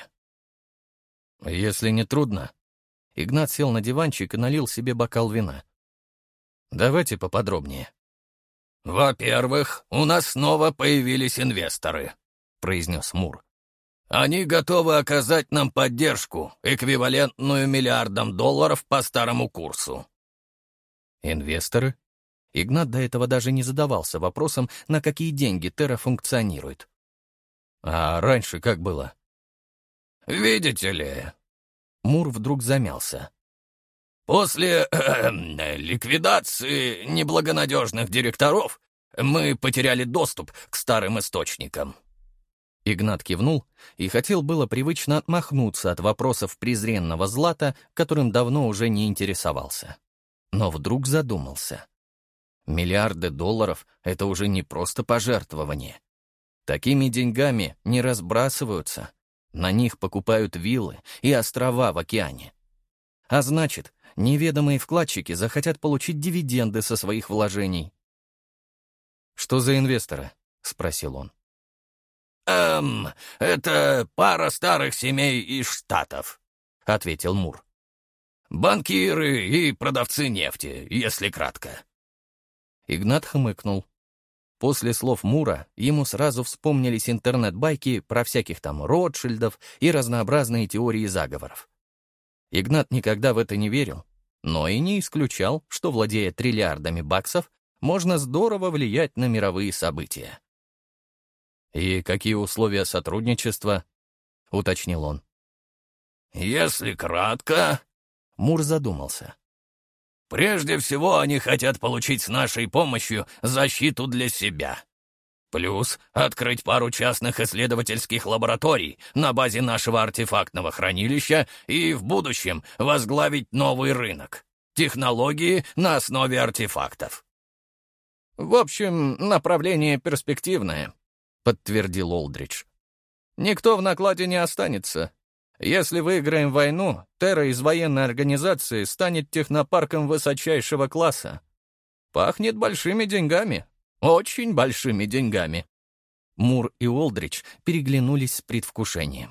S6: «Если не трудно». Игнат сел на диванчик и налил себе бокал вина. «Давайте поподробнее».
S3: «Во-первых, у нас снова появились инвесторы», — произнес Мур. «Они готовы оказать нам поддержку, эквивалентную миллиардам долларов по старому курсу».
S6: «Инвесторы?» Игнат до этого даже не задавался вопросом, на какие деньги Терра функционирует. «А раньше как было?»
S3: «Видите ли...»
S6: Мур вдруг замялся.
S3: «После э, ликвидации неблагонадежных директоров мы потеряли доступ к старым источникам».
S6: Игнат кивнул и хотел было привычно отмахнуться от вопросов презренного Злата, которым давно уже не интересовался. Но вдруг задумался. Миллиарды долларов — это уже не просто пожертвование. Такими деньгами не разбрасываются. На них покупают виллы и острова в океане. А значит, неведомые вкладчики захотят получить дивиденды со своих вложений. «Что за инвесторы?» — спросил он.
S3: «Эм, это пара старых семей из Штатов», — ответил Мур. «Банкиры и продавцы нефти, если кратко».
S6: Игнат хмыкнул. После слов Мура ему сразу вспомнились интернет-байки про всяких там Ротшильдов и разнообразные теории заговоров. Игнат никогда в это не верил, но и не исключал, что, владея триллиардами баксов, можно здорово влиять на мировые события. «И какие условия сотрудничества?» — уточнил он.
S3: «Если кратко...»
S6: — Мур задумался.
S3: «Прежде всего, они хотят получить с нашей помощью защиту для себя. Плюс открыть пару частных исследовательских лабораторий на базе нашего артефактного хранилища и в будущем возглавить новый рынок. Технологии на основе артефактов».
S2: «В общем, направление перспективное», — подтвердил Олдридж. «Никто в накладе не останется. Если выиграем войну, Терра из военной организации станет технопарком высочайшего класса. Пахнет большими деньгами, очень большими деньгами».
S6: Мур и Олдридж переглянулись с предвкушением.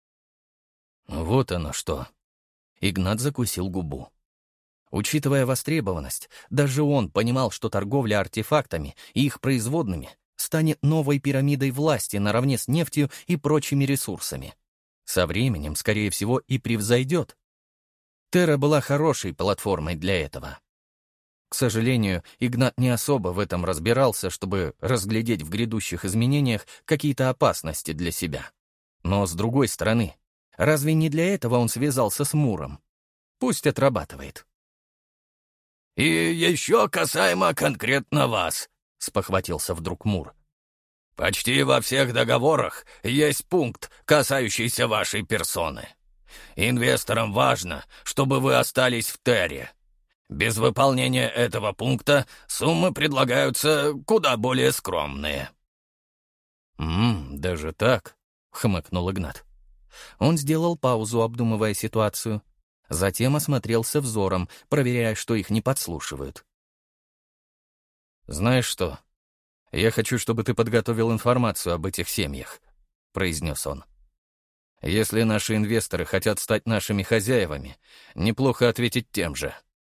S6: «Вот оно что». Игнат закусил губу. Учитывая востребованность, даже он понимал, что торговля артефактами и их производными станет новой пирамидой власти наравне с нефтью и прочими ресурсами. Со временем, скорее всего, и превзойдет. Терра была хорошей платформой для этого. К сожалению, Игнат не особо в этом разбирался, чтобы разглядеть в грядущих изменениях какие-то опасности для себя. Но, с другой стороны, разве не для этого он связался с Муром? Пусть отрабатывает.
S3: «И еще касаемо конкретно вас», — спохватился вдруг Мур. «Почти во всех договорах есть пункт, касающийся вашей персоны. Инвесторам важно, чтобы вы остались в Терре. Без выполнения этого пункта суммы предлагаются куда более скромные».
S6: «Ммм, даже так?» — хмыкнул Игнат. Он сделал паузу, обдумывая ситуацию. Затем осмотрелся взором, проверяя, что их не подслушивают. «Знаешь что? Я хочу, чтобы ты подготовил информацию об этих семьях», — произнес он. «Если наши инвесторы хотят стать нашими хозяевами, неплохо ответить тем же».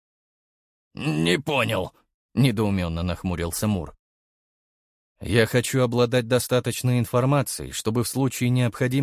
S3: «Не понял», — недоуменно нахмурился Мур.
S6: «Я хочу обладать достаточной информацией, чтобы в случае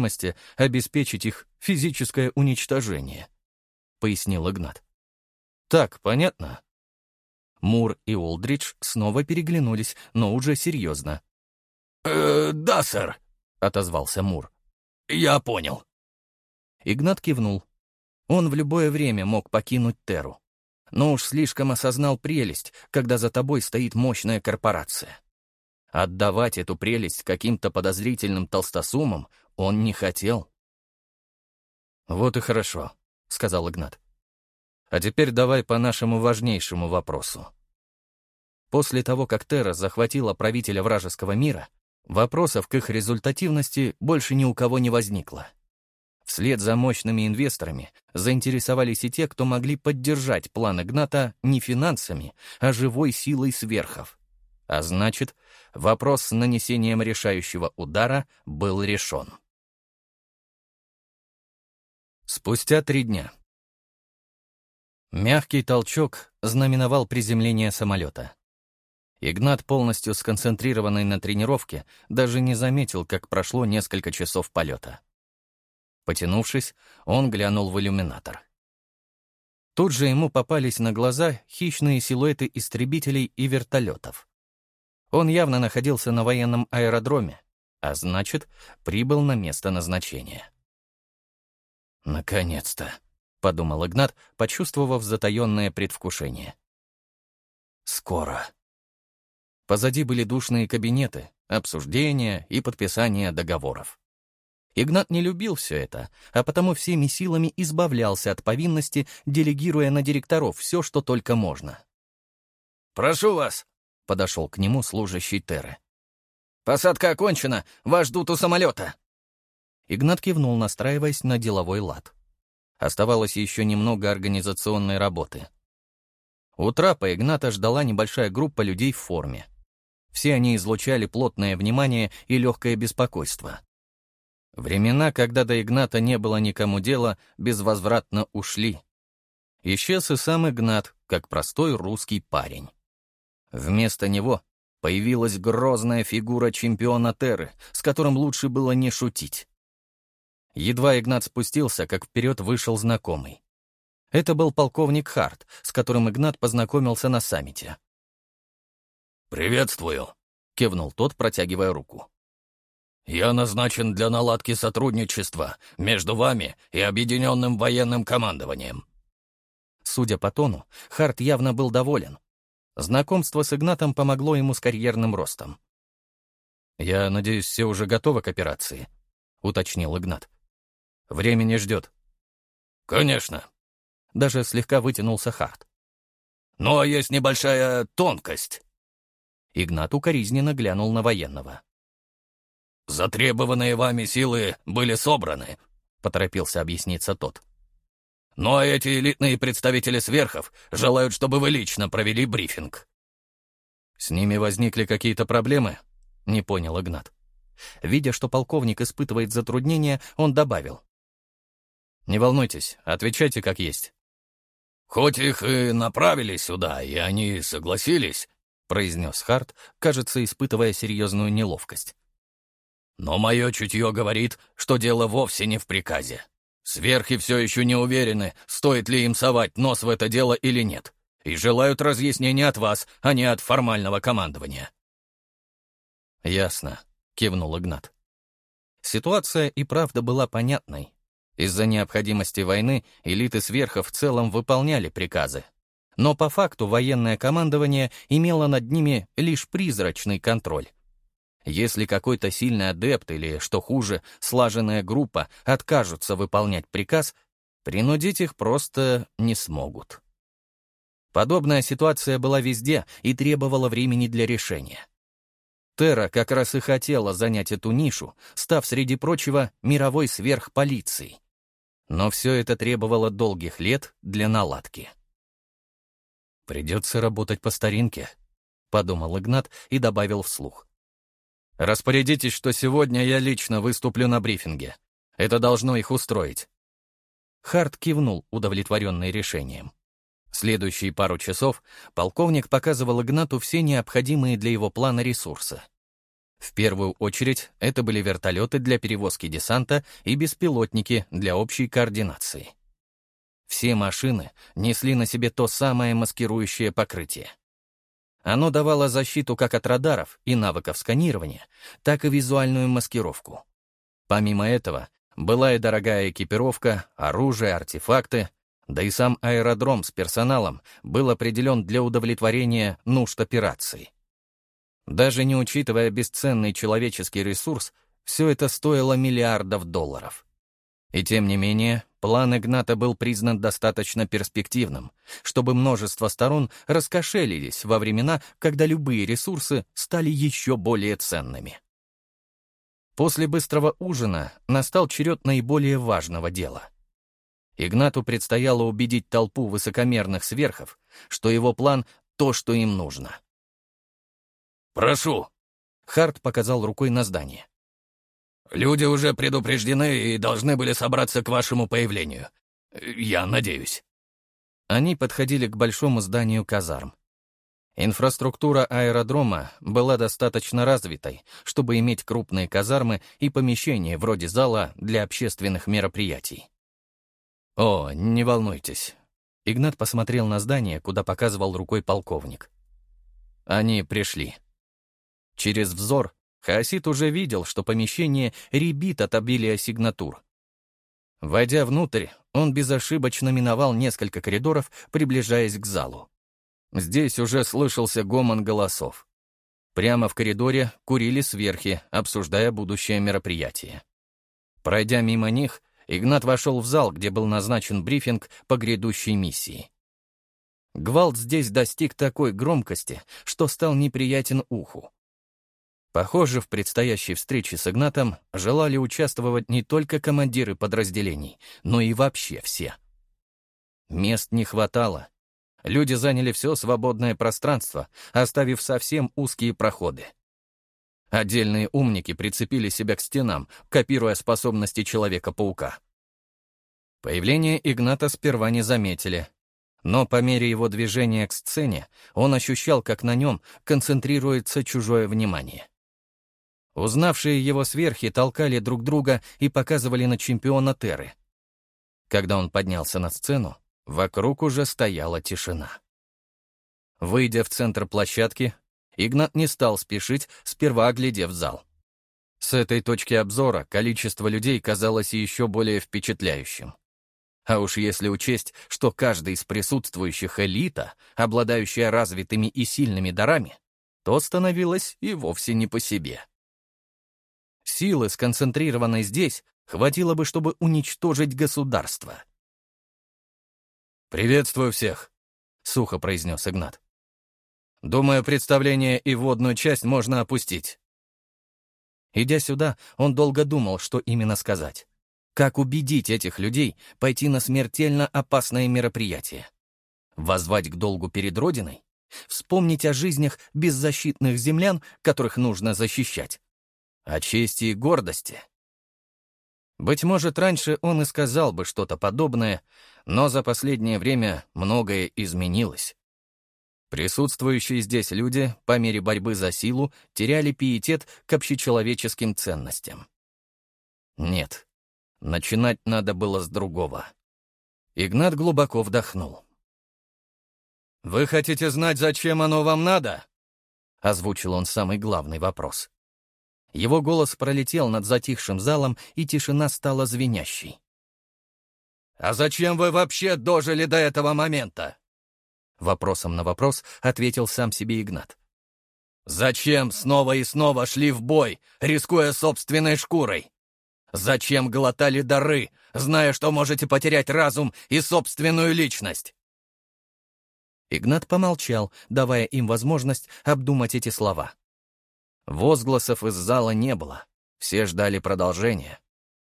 S6: необходимости обеспечить их физическое уничтожение», — пояснил Игнат. Так, понятно?» Мур и Олдридж снова переглянулись, но уже серьезно.
S3: «Э, да, сэр», — отозвался Мур. «Я понял».
S6: Игнат кивнул. Он в любое время мог покинуть Терру. Но уж слишком осознал прелесть, когда за тобой стоит мощная корпорация. Отдавать эту прелесть каким-то подозрительным толстосумам он не хотел. «Вот и хорошо», — сказал Игнат. «А теперь давай по нашему важнейшему вопросу». После того, как Терра захватила правителя вражеского мира, вопросов к их результативности больше ни у кого не возникло. Вслед за мощными инвесторами заинтересовались и те, кто могли поддержать план Игната не финансами, а живой силой сверхов. А значит, вопрос с нанесением решающего удара был решен. Спустя три дня. Мягкий толчок знаменовал приземление самолета. Игнат, полностью сконцентрированный на тренировке, даже не заметил, как прошло несколько часов полета. Потянувшись, он глянул в иллюминатор. Тут же ему попались на глаза хищные силуэты истребителей и вертолетов. Он явно находился на военном аэродроме, а значит, прибыл на место назначения. «Наконец-то», — подумал Игнат, почувствовав затаённое предвкушение. «Скоро». Позади были душные кабинеты, обсуждения и подписания договоров. Игнат не любил все это, а потому всеми силами избавлялся от повинности, делегируя на директоров все, что только можно.
S2: «Прошу вас», — подошел к нему служащий Терры. «Посадка окончена, вас ждут у самолета».
S6: Игнат кивнул, настраиваясь на деловой лад. Оставалось еще немного организационной работы. У трапа Игната ждала небольшая группа людей в форме. Все они излучали плотное внимание и легкое беспокойство. Времена, когда до Игната не было никому дела, безвозвратно ушли. Исчез и сам Игнат, как простой русский парень. Вместо него появилась грозная фигура чемпиона Терры, с которым лучше было не шутить. Едва Игнат спустился, как вперед вышел знакомый. Это был полковник Харт, с которым Игнат познакомился на саммите.
S3: «Приветствую», —
S6: кивнул тот, протягивая руку.
S3: «Я назначен для наладки сотрудничества между вами и Объединенным военным командованием».
S6: Судя по тону, Харт явно был доволен. Знакомство с Игнатом помогло ему с карьерным ростом. «Я надеюсь, все уже готовы к операции», — уточнил Игнат. «Время не ждет».
S3: «Конечно».
S6: Даже слегка вытянулся Харт.
S3: «Но есть небольшая тонкость».
S6: Игнат укоризненно глянул на военного.
S3: «Затребованные вами силы были собраны», — поторопился объясниться тот. «Но эти элитные представители сверхов желают, чтобы вы лично провели брифинг».
S6: «С ними возникли какие-то проблемы?» — не понял Игнат. Видя, что полковник испытывает затруднения, он добавил. «Не волнуйтесь, отвечайте как есть».
S3: «Хоть их и направили сюда, и они согласились», — произнес Харт, кажется, испытывая серьезную неловкость. «Но мое чутье говорит, что дело вовсе не в приказе. Сверхи все еще не уверены, стоит ли им совать нос в это дело или нет, и желают разъяснения от вас, а не от формального командования».
S6: «Ясно», — кивнул Игнат. Ситуация и правда была понятной. Из-за необходимости войны элиты сверхов в целом выполняли приказы. Но по факту военное командование имело над ними лишь призрачный контроль. Если какой-то сильный адепт или, что хуже, слаженная группа откажутся выполнять приказ, принудить их просто не смогут. Подобная ситуация была везде и требовала времени для решения. Терра как раз и хотела занять эту нишу, став, среди прочего, мировой сверхполицией. Но все это требовало долгих лет для наладки. «Придется работать по старинке», — подумал Игнат и добавил вслух. «Распорядитесь, что сегодня я лично выступлю на брифинге. Это должно их устроить». Харт кивнул, удовлетворенный решением. Следующие пару часов полковник показывал Игнату все необходимые для его плана ресурсы. В первую очередь это были вертолеты для перевозки десанта и беспилотники для общей координации. Все машины несли на себе то самое маскирующее покрытие. Оно давало защиту как от радаров и навыков сканирования, так и визуальную маскировку. Помимо этого, была и дорогая экипировка, оружие, артефакты, да и сам аэродром с персоналом был определен для удовлетворения нужд операции. Даже не учитывая бесценный человеческий ресурс, все это стоило миллиардов долларов. И тем не менее, план Игната был признан достаточно перспективным, чтобы множество сторон раскошелились во времена, когда любые ресурсы стали еще более ценными. После быстрого ужина настал черед наиболее важного дела. Игнату предстояло убедить толпу высокомерных сверхов, что его план — то, что им нужно.
S3: «Прошу!» —
S6: Харт показал рукой на здание.
S3: «Люди уже предупреждены и должны были собраться к вашему появлению. Я надеюсь».
S6: Они подходили к большому зданию казарм. Инфраструктура аэродрома была достаточно развитой, чтобы иметь крупные казармы и помещения вроде зала для общественных мероприятий. «О, не волнуйтесь». Игнат посмотрел на здание, куда показывал рукой полковник. Они пришли. Через взор Хаосит уже видел, что помещение рябит от обилия сигнатур. Войдя внутрь, он безошибочно миновал несколько коридоров, приближаясь к залу. Здесь уже слышался гомон голосов. Прямо в коридоре курили сверхи, обсуждая будущее мероприятие. Пройдя мимо них, Игнат вошел в зал, где был назначен брифинг по грядущей миссии. Гвалт здесь достиг такой громкости, что стал неприятен уху. Похоже, в предстоящей встрече с Игнатом желали участвовать не только командиры подразделений, но и вообще все. Мест не хватало. Люди заняли все свободное пространство, оставив совсем узкие проходы. Отдельные умники прицепили себя к стенам, копируя способности Человека-паука. Появление Игната сперва не заметили, но по мере его движения к сцене он ощущал, как на нем концентрируется чужое внимание. Узнавшие его сверхи толкали друг друга и показывали на чемпиона Терры. Когда он поднялся на сцену, вокруг уже стояла тишина. Выйдя в центр площадки, Игнат не стал спешить, сперва оглядев зал. С этой точки обзора количество людей казалось еще более впечатляющим. А уж если учесть, что каждый из присутствующих элита, обладающая развитыми и сильными дарами, то становилось и вовсе не по себе. Силы, сконцентрированной здесь, хватило бы, чтобы уничтожить государство. «Приветствую всех», — сухо произнес Игнат. «Думаю, представление и вводную часть можно опустить». Идя сюда, он долго думал, что именно сказать. Как убедить этих людей пойти на смертельно опасное мероприятие? Воззвать к долгу перед Родиной? Вспомнить о жизнях беззащитных землян, которых нужно защищать? О чести и гордости? Быть может, раньше он и сказал бы что-то подобное, но за последнее время многое изменилось. Присутствующие здесь люди, по мере борьбы за силу, теряли пиетет к общечеловеческим ценностям. Нет, начинать надо было с другого. Игнат глубоко вдохнул. «Вы хотите знать, зачем оно вам надо?» — озвучил он самый главный вопрос. Его голос пролетел над затихшим залом, и тишина стала звенящей. «А зачем вы вообще дожили до этого момента?» Вопросом на вопрос ответил сам себе Игнат. «Зачем снова и снова шли в бой, рискуя собственной шкурой? Зачем глотали дары, зная, что можете потерять разум и собственную личность?» Игнат помолчал, давая им возможность обдумать эти слова. Возгласов из зала не было, все ждали продолжения.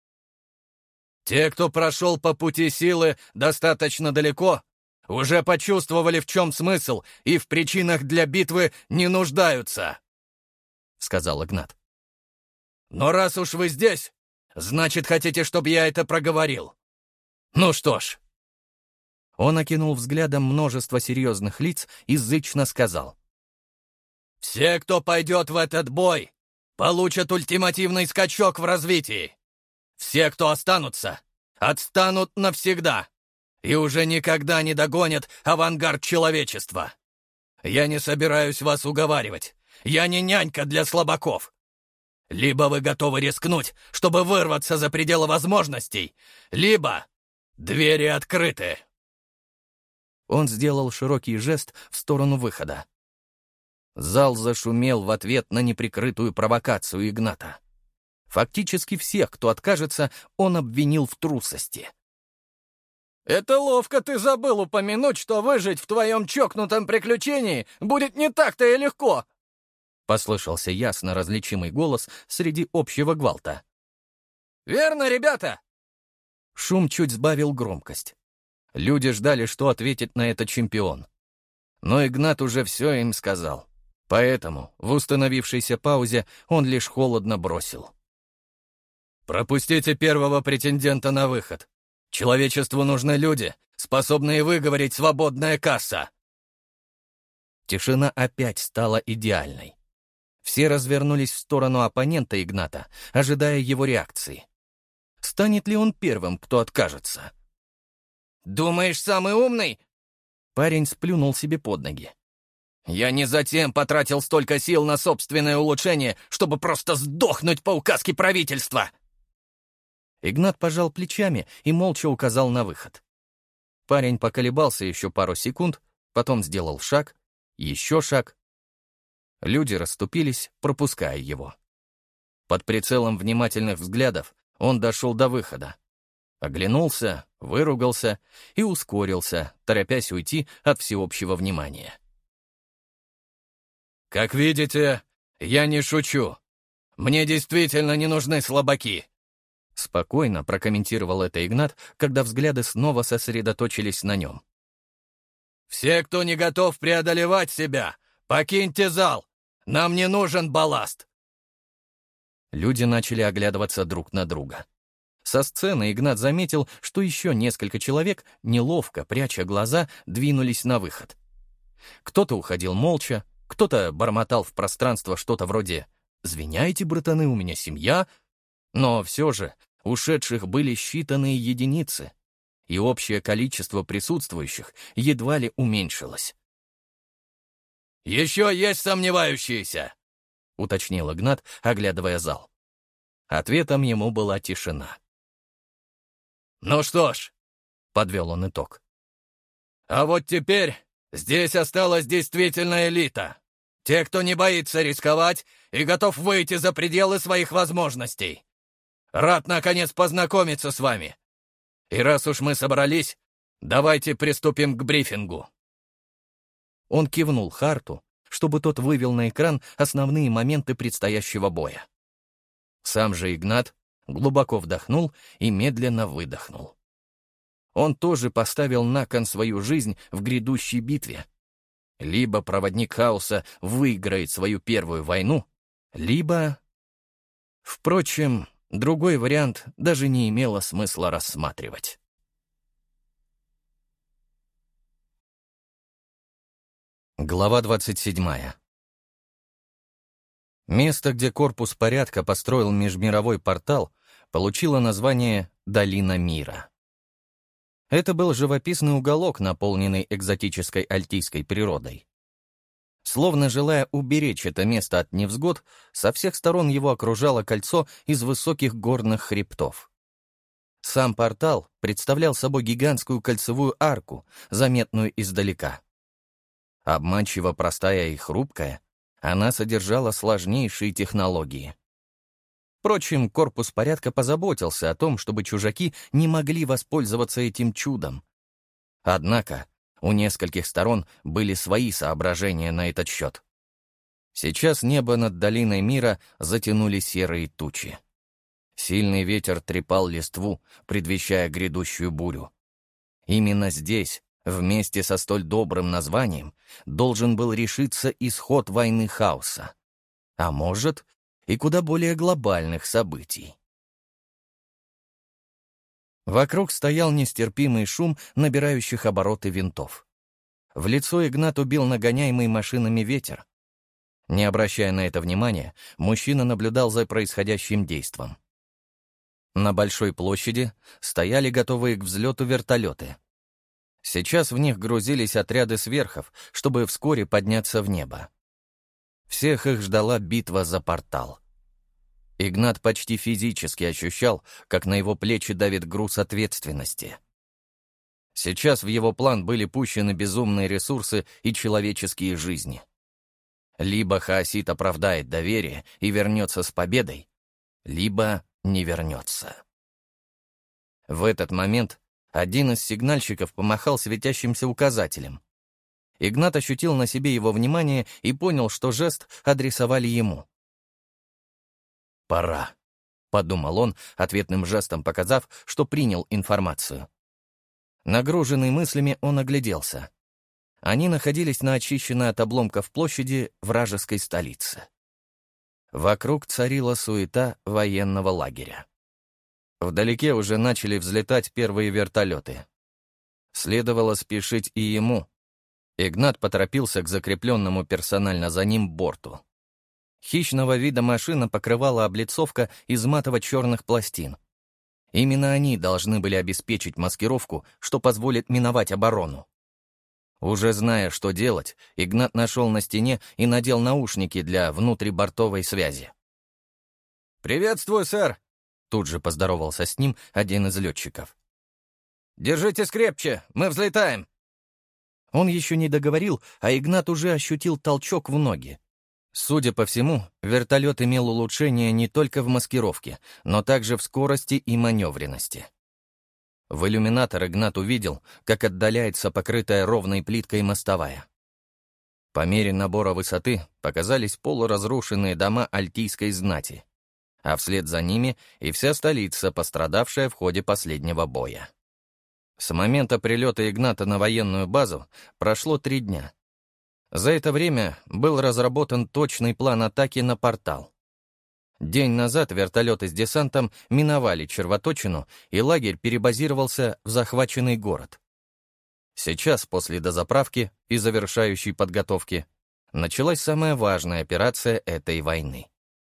S6: «Те, кто прошел по пути силы достаточно далеко, уже почувствовали, в чем смысл, и в причинах для битвы не нуждаются», — сказал Игнат. «Но раз уж вы здесь, значит, хотите, чтобы я это проговорил. Ну что ж». Он окинул взглядом множество серьезных лиц и зычно сказал: «Все, кто пойдет в этот бой, получат ультимативный скачок в развитии. Все, кто останутся, отстанут навсегда.
S3: и уже никогда не догонят авангард человечества. Я не собираюсь вас уговаривать. Я не нянька для слабаков. Либо вы готовы рискнуть, чтобы вырваться за пределы возможностей, либо двери открыты».
S6: Он сделал широкий жест в сторону выхода. Зал зашумел в ответ на неприкрытую провокацию Игната. Фактически всех, кто откажется, он обвинил в трусости.
S2: «Это ловко ты забыл упомянуть, что выжить в твоем чокнутом приключении будет не так-то и легко!»
S6: Послышался ясно различимый голос среди общего гвалта.
S2: «Верно, ребята?»
S6: Шум чуть сбавил громкость. Люди ждали, что ответит на это чемпион. Но Игнат уже все им сказал. Поэтому в установившейся паузе он лишь холодно бросил:
S3: «Пропустите первого претендента на выход. Человечеству нужны люди, способные выговорить «свободная касса».
S6: Тишина опять стала идеальной. Все развернулись в сторону оппонента Игната, ожидая его реакции. Станет ли он первым, кто откажется?
S2: «Думаешь, самый умный?»
S6: Парень сплюнул себе под ноги.
S2: «Я не затем потратил столько сил на собственное улучшение, чтобы просто сдохнуть по указке правительства!»
S6: Игнат пожал плечами и молча указал на выход. Парень поколебался еще пару секунд, потом сделал шаг, еще шаг. Люди расступились, пропуская его. Под прицелом внимательных взглядов он дошел до выхода. Оглянулся, выругался и ускорился, торопясь уйти от всеобщего внимания.
S3: «Как видите, я не шучу. Мне действительно не нужны слабаки».
S6: Спокойно прокомментировал это Игнат, когда взгляды снова сосредоточились на нем.
S3: «Все, кто не готов преодолевать себя, покиньте зал. Нам не нужен балласт».
S6: Люди начали оглядываться друг на друга. Со сцены Игнат заметил, что еще несколько человек, неловко пряча глаза, двинулись на выход. Кто-то уходил молча, кто-то бормотал в пространство что-то вроде «Звиняйте, братаны, у меня семья», но все же ушедших были считанные единицы, и общее количество присутствующих едва ли уменьшилось.
S3: «Еще есть сомневающиеся?»
S6: — уточнил Игнат, оглядывая зал. Ответом ему была тишина.
S3: «Ну что ж», — подвел он итог. «А вот теперь здесь осталась действительно элита. Те, кто не боится рисковать и готов выйти за пределы своих возможностей. Рад, наконец, познакомиться с вами. И раз уж мы собрались, давайте приступим к брифингу».
S6: Он кивнул Харту, чтобы тот вывел на экран основные моменты предстоящего боя. Сам же Игнат глубоко вдохнул и медленно выдохнул. Он тоже поставил на кон свою жизнь в грядущей битве. Либо проводник хаоса выиграет свою первую войну, либо... Впрочем, другой вариант даже не имело смысла рассматривать. Глава двадцать седьмая. Место, где корпус порядка построил межмировой портал, получило название «Долина мира». Это был живописный уголок, наполненный экзотической альтийской природой. Словно желая уберечь это место от невзгод, со всех сторон его окружало кольцо из высоких горных хребтов. Сам портал представлял собой гигантскую кольцевую арку, заметную издалека. Обманчиво простая и хрупкая, она содержала сложнейшие технологии. Впрочем, корпус порядка позаботился о том, чтобы чужаки не могли воспользоваться этим чудом. Однако у нескольких сторон были свои соображения на этот счет. Сейчас небо над долиной мира затянули серые тучи. Сильный ветер трепал листву, предвещая грядущую бурю. Именно здесь, вместе со столь добрым названием, должен был решиться исход войны хаоса. А может, и куда более глобальных событий. Вокруг стоял нестерпимый шум набирающих обороты винтов. В лицо Игнату бил нагоняемый машинами ветер. Не обращая на это внимания, мужчина наблюдал за происходящим действом. На большой площади стояли готовые к взлету вертолеты. Сейчас в них грузились отряды сверхов, чтобы вскоре подняться в небо. Всех их ждала битва за портал. Игнат почти физически ощущал, как на его плечи давит груз ответственности. Сейчас в его план были пущены безумные ресурсы и человеческие жизни. Либо Хаосит оправдает доверие и вернется с победой, либо не вернется. В этот момент один из сигнальщиков помахал светящимся указателем. Игнат ощутил на себе его внимание и понял, что жест адресовали ему. «Пора», — подумал он, ответным жестом показав, что принял информацию. Нагруженный мыслями, он огляделся. Они находились на очищенной от обломков площади вражеской столицы. Вокруг царила суета военного лагеря. Вдалеке уже начали взлетать первые вертолеты. Следовало спешить и ему. Игнат поторопился к закрепленному персонально за ним борту. Хищного вида машина покрывала облицовка из матово-черных пластин. Именно они должны были обеспечить маскировку, что позволит миновать оборону. Уже зная, что делать, Игнат нашел на стене и надел наушники для внутрибортовой связи.
S2: «Приветствую, сэр!»
S6: Тут же поздоровался с ним один из летчиков.
S2: «Держитесь крепче, мы взлетаем!»
S6: Он еще не договорил, а Игнат уже ощутил толчок в ноги. Судя по всему, вертолет имел улучшение не только в маскировке, но также в скорости и маневренности. В иллюминатор Игнат увидел, как отдаляется покрытая ровной плиткой мостовая. По мере набора высоты показались полуразрушенные дома альтийской знати, а вслед за ними и вся столица, пострадавшая в ходе последнего боя. С момента прилета Игната на военную базу прошло три дня. За это время был разработан точный план атаки на портал. День назад вертолеты с десантом миновали червоточину, и лагерь перебазировался в захваченный город. Сейчас, после дозаправки и завершающей подготовки, началась самая важная операция этой войны.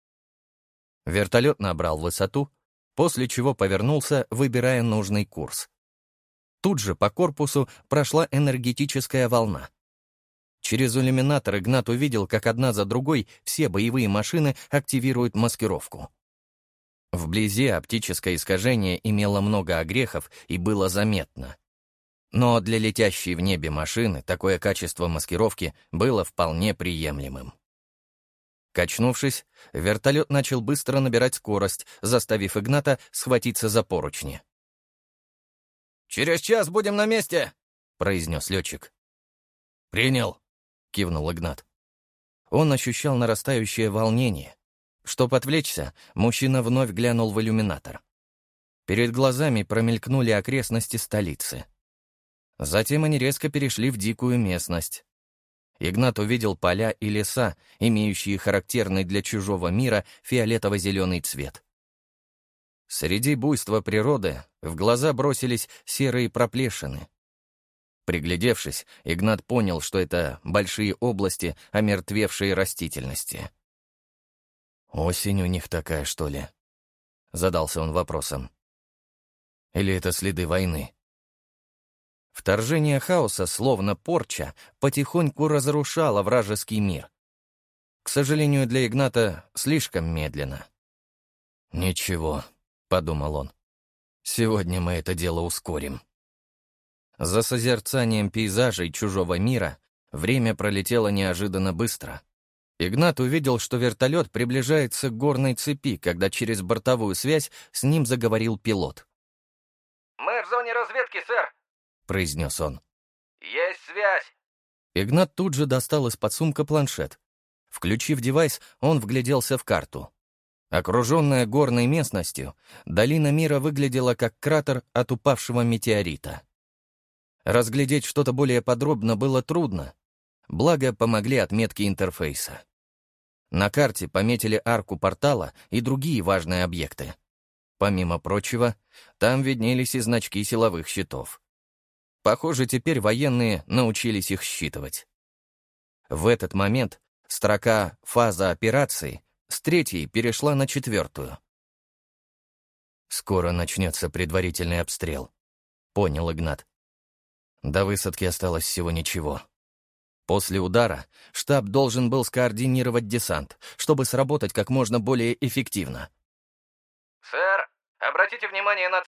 S6: Вертолет набрал высоту, после чего повернулся, выбирая нужный курс. Тут же по корпусу прошла энергетическая волна. Через иллюминатор Игнат увидел, как одна за другой все боевые машины активируют маскировку. Вблизи оптическое искажение имело много огрехов и было заметно. Но для летящей в небе машины такое качество маскировки было вполне приемлемым. Качнувшись, вертолет начал быстро набирать скорость, заставив Игната схватиться за поручни.
S2: «Через час будем на месте!»
S6: — произнес летчик.
S2: «Принял!»
S6: — кивнул Игнат. Он ощущал нарастающее волнение. Чтобы отвлечься, мужчина вновь глянул в иллюминатор. Перед глазами промелькнули окрестности столицы. Затем они резко перешли в дикую местность. Игнат увидел поля и леса, имеющие характерный для чужого мира фиолетово-зеленый цвет. Среди буйства природы в глаза бросились серые проплешины. Приглядевшись, Игнат понял, что это большие области омертвевшей растительности. «Осень у них такая, что ли?» — задался он вопросом. «Или это следы войны?» Вторжение хаоса, словно порча, потихоньку разрушало вражеский мир. К сожалению, для Игната слишком медленно. «Ничего», — подумал он, — «сегодня мы это дело ускорим». За созерцанием пейзажей чужого мира время пролетело неожиданно быстро. Игнат увидел, что вертолет приближается к горной цепи, когда через бортовую связь с ним заговорил пилот.
S2: «Мы в зоне разведки, сэр»,
S6: — произнес он.
S2: «Есть связь».
S6: Игнат тут же достал из-под сумка планшет. Включив девайс, он вгляделся в карту. Окруженная горной местностью, долина мира выглядела как кратер от упавшего метеорита. Разглядеть что-то более подробно было трудно, благо помогли отметки интерфейса. На карте пометили арку портала и другие важные объекты. Помимо прочего, там виднелись и значки силовых щитов. Похоже, теперь военные научились их считывать. В этот момент строка «Фаза операции» с третьей перешла на четвертую. «Скоро начнется предварительный обстрел», — понял Игнат. До высадки осталось всего ничего. После удара штаб должен был скоординировать десант, чтобы сработать как можно более эффективно.
S2: «Сэр, обратите внимание на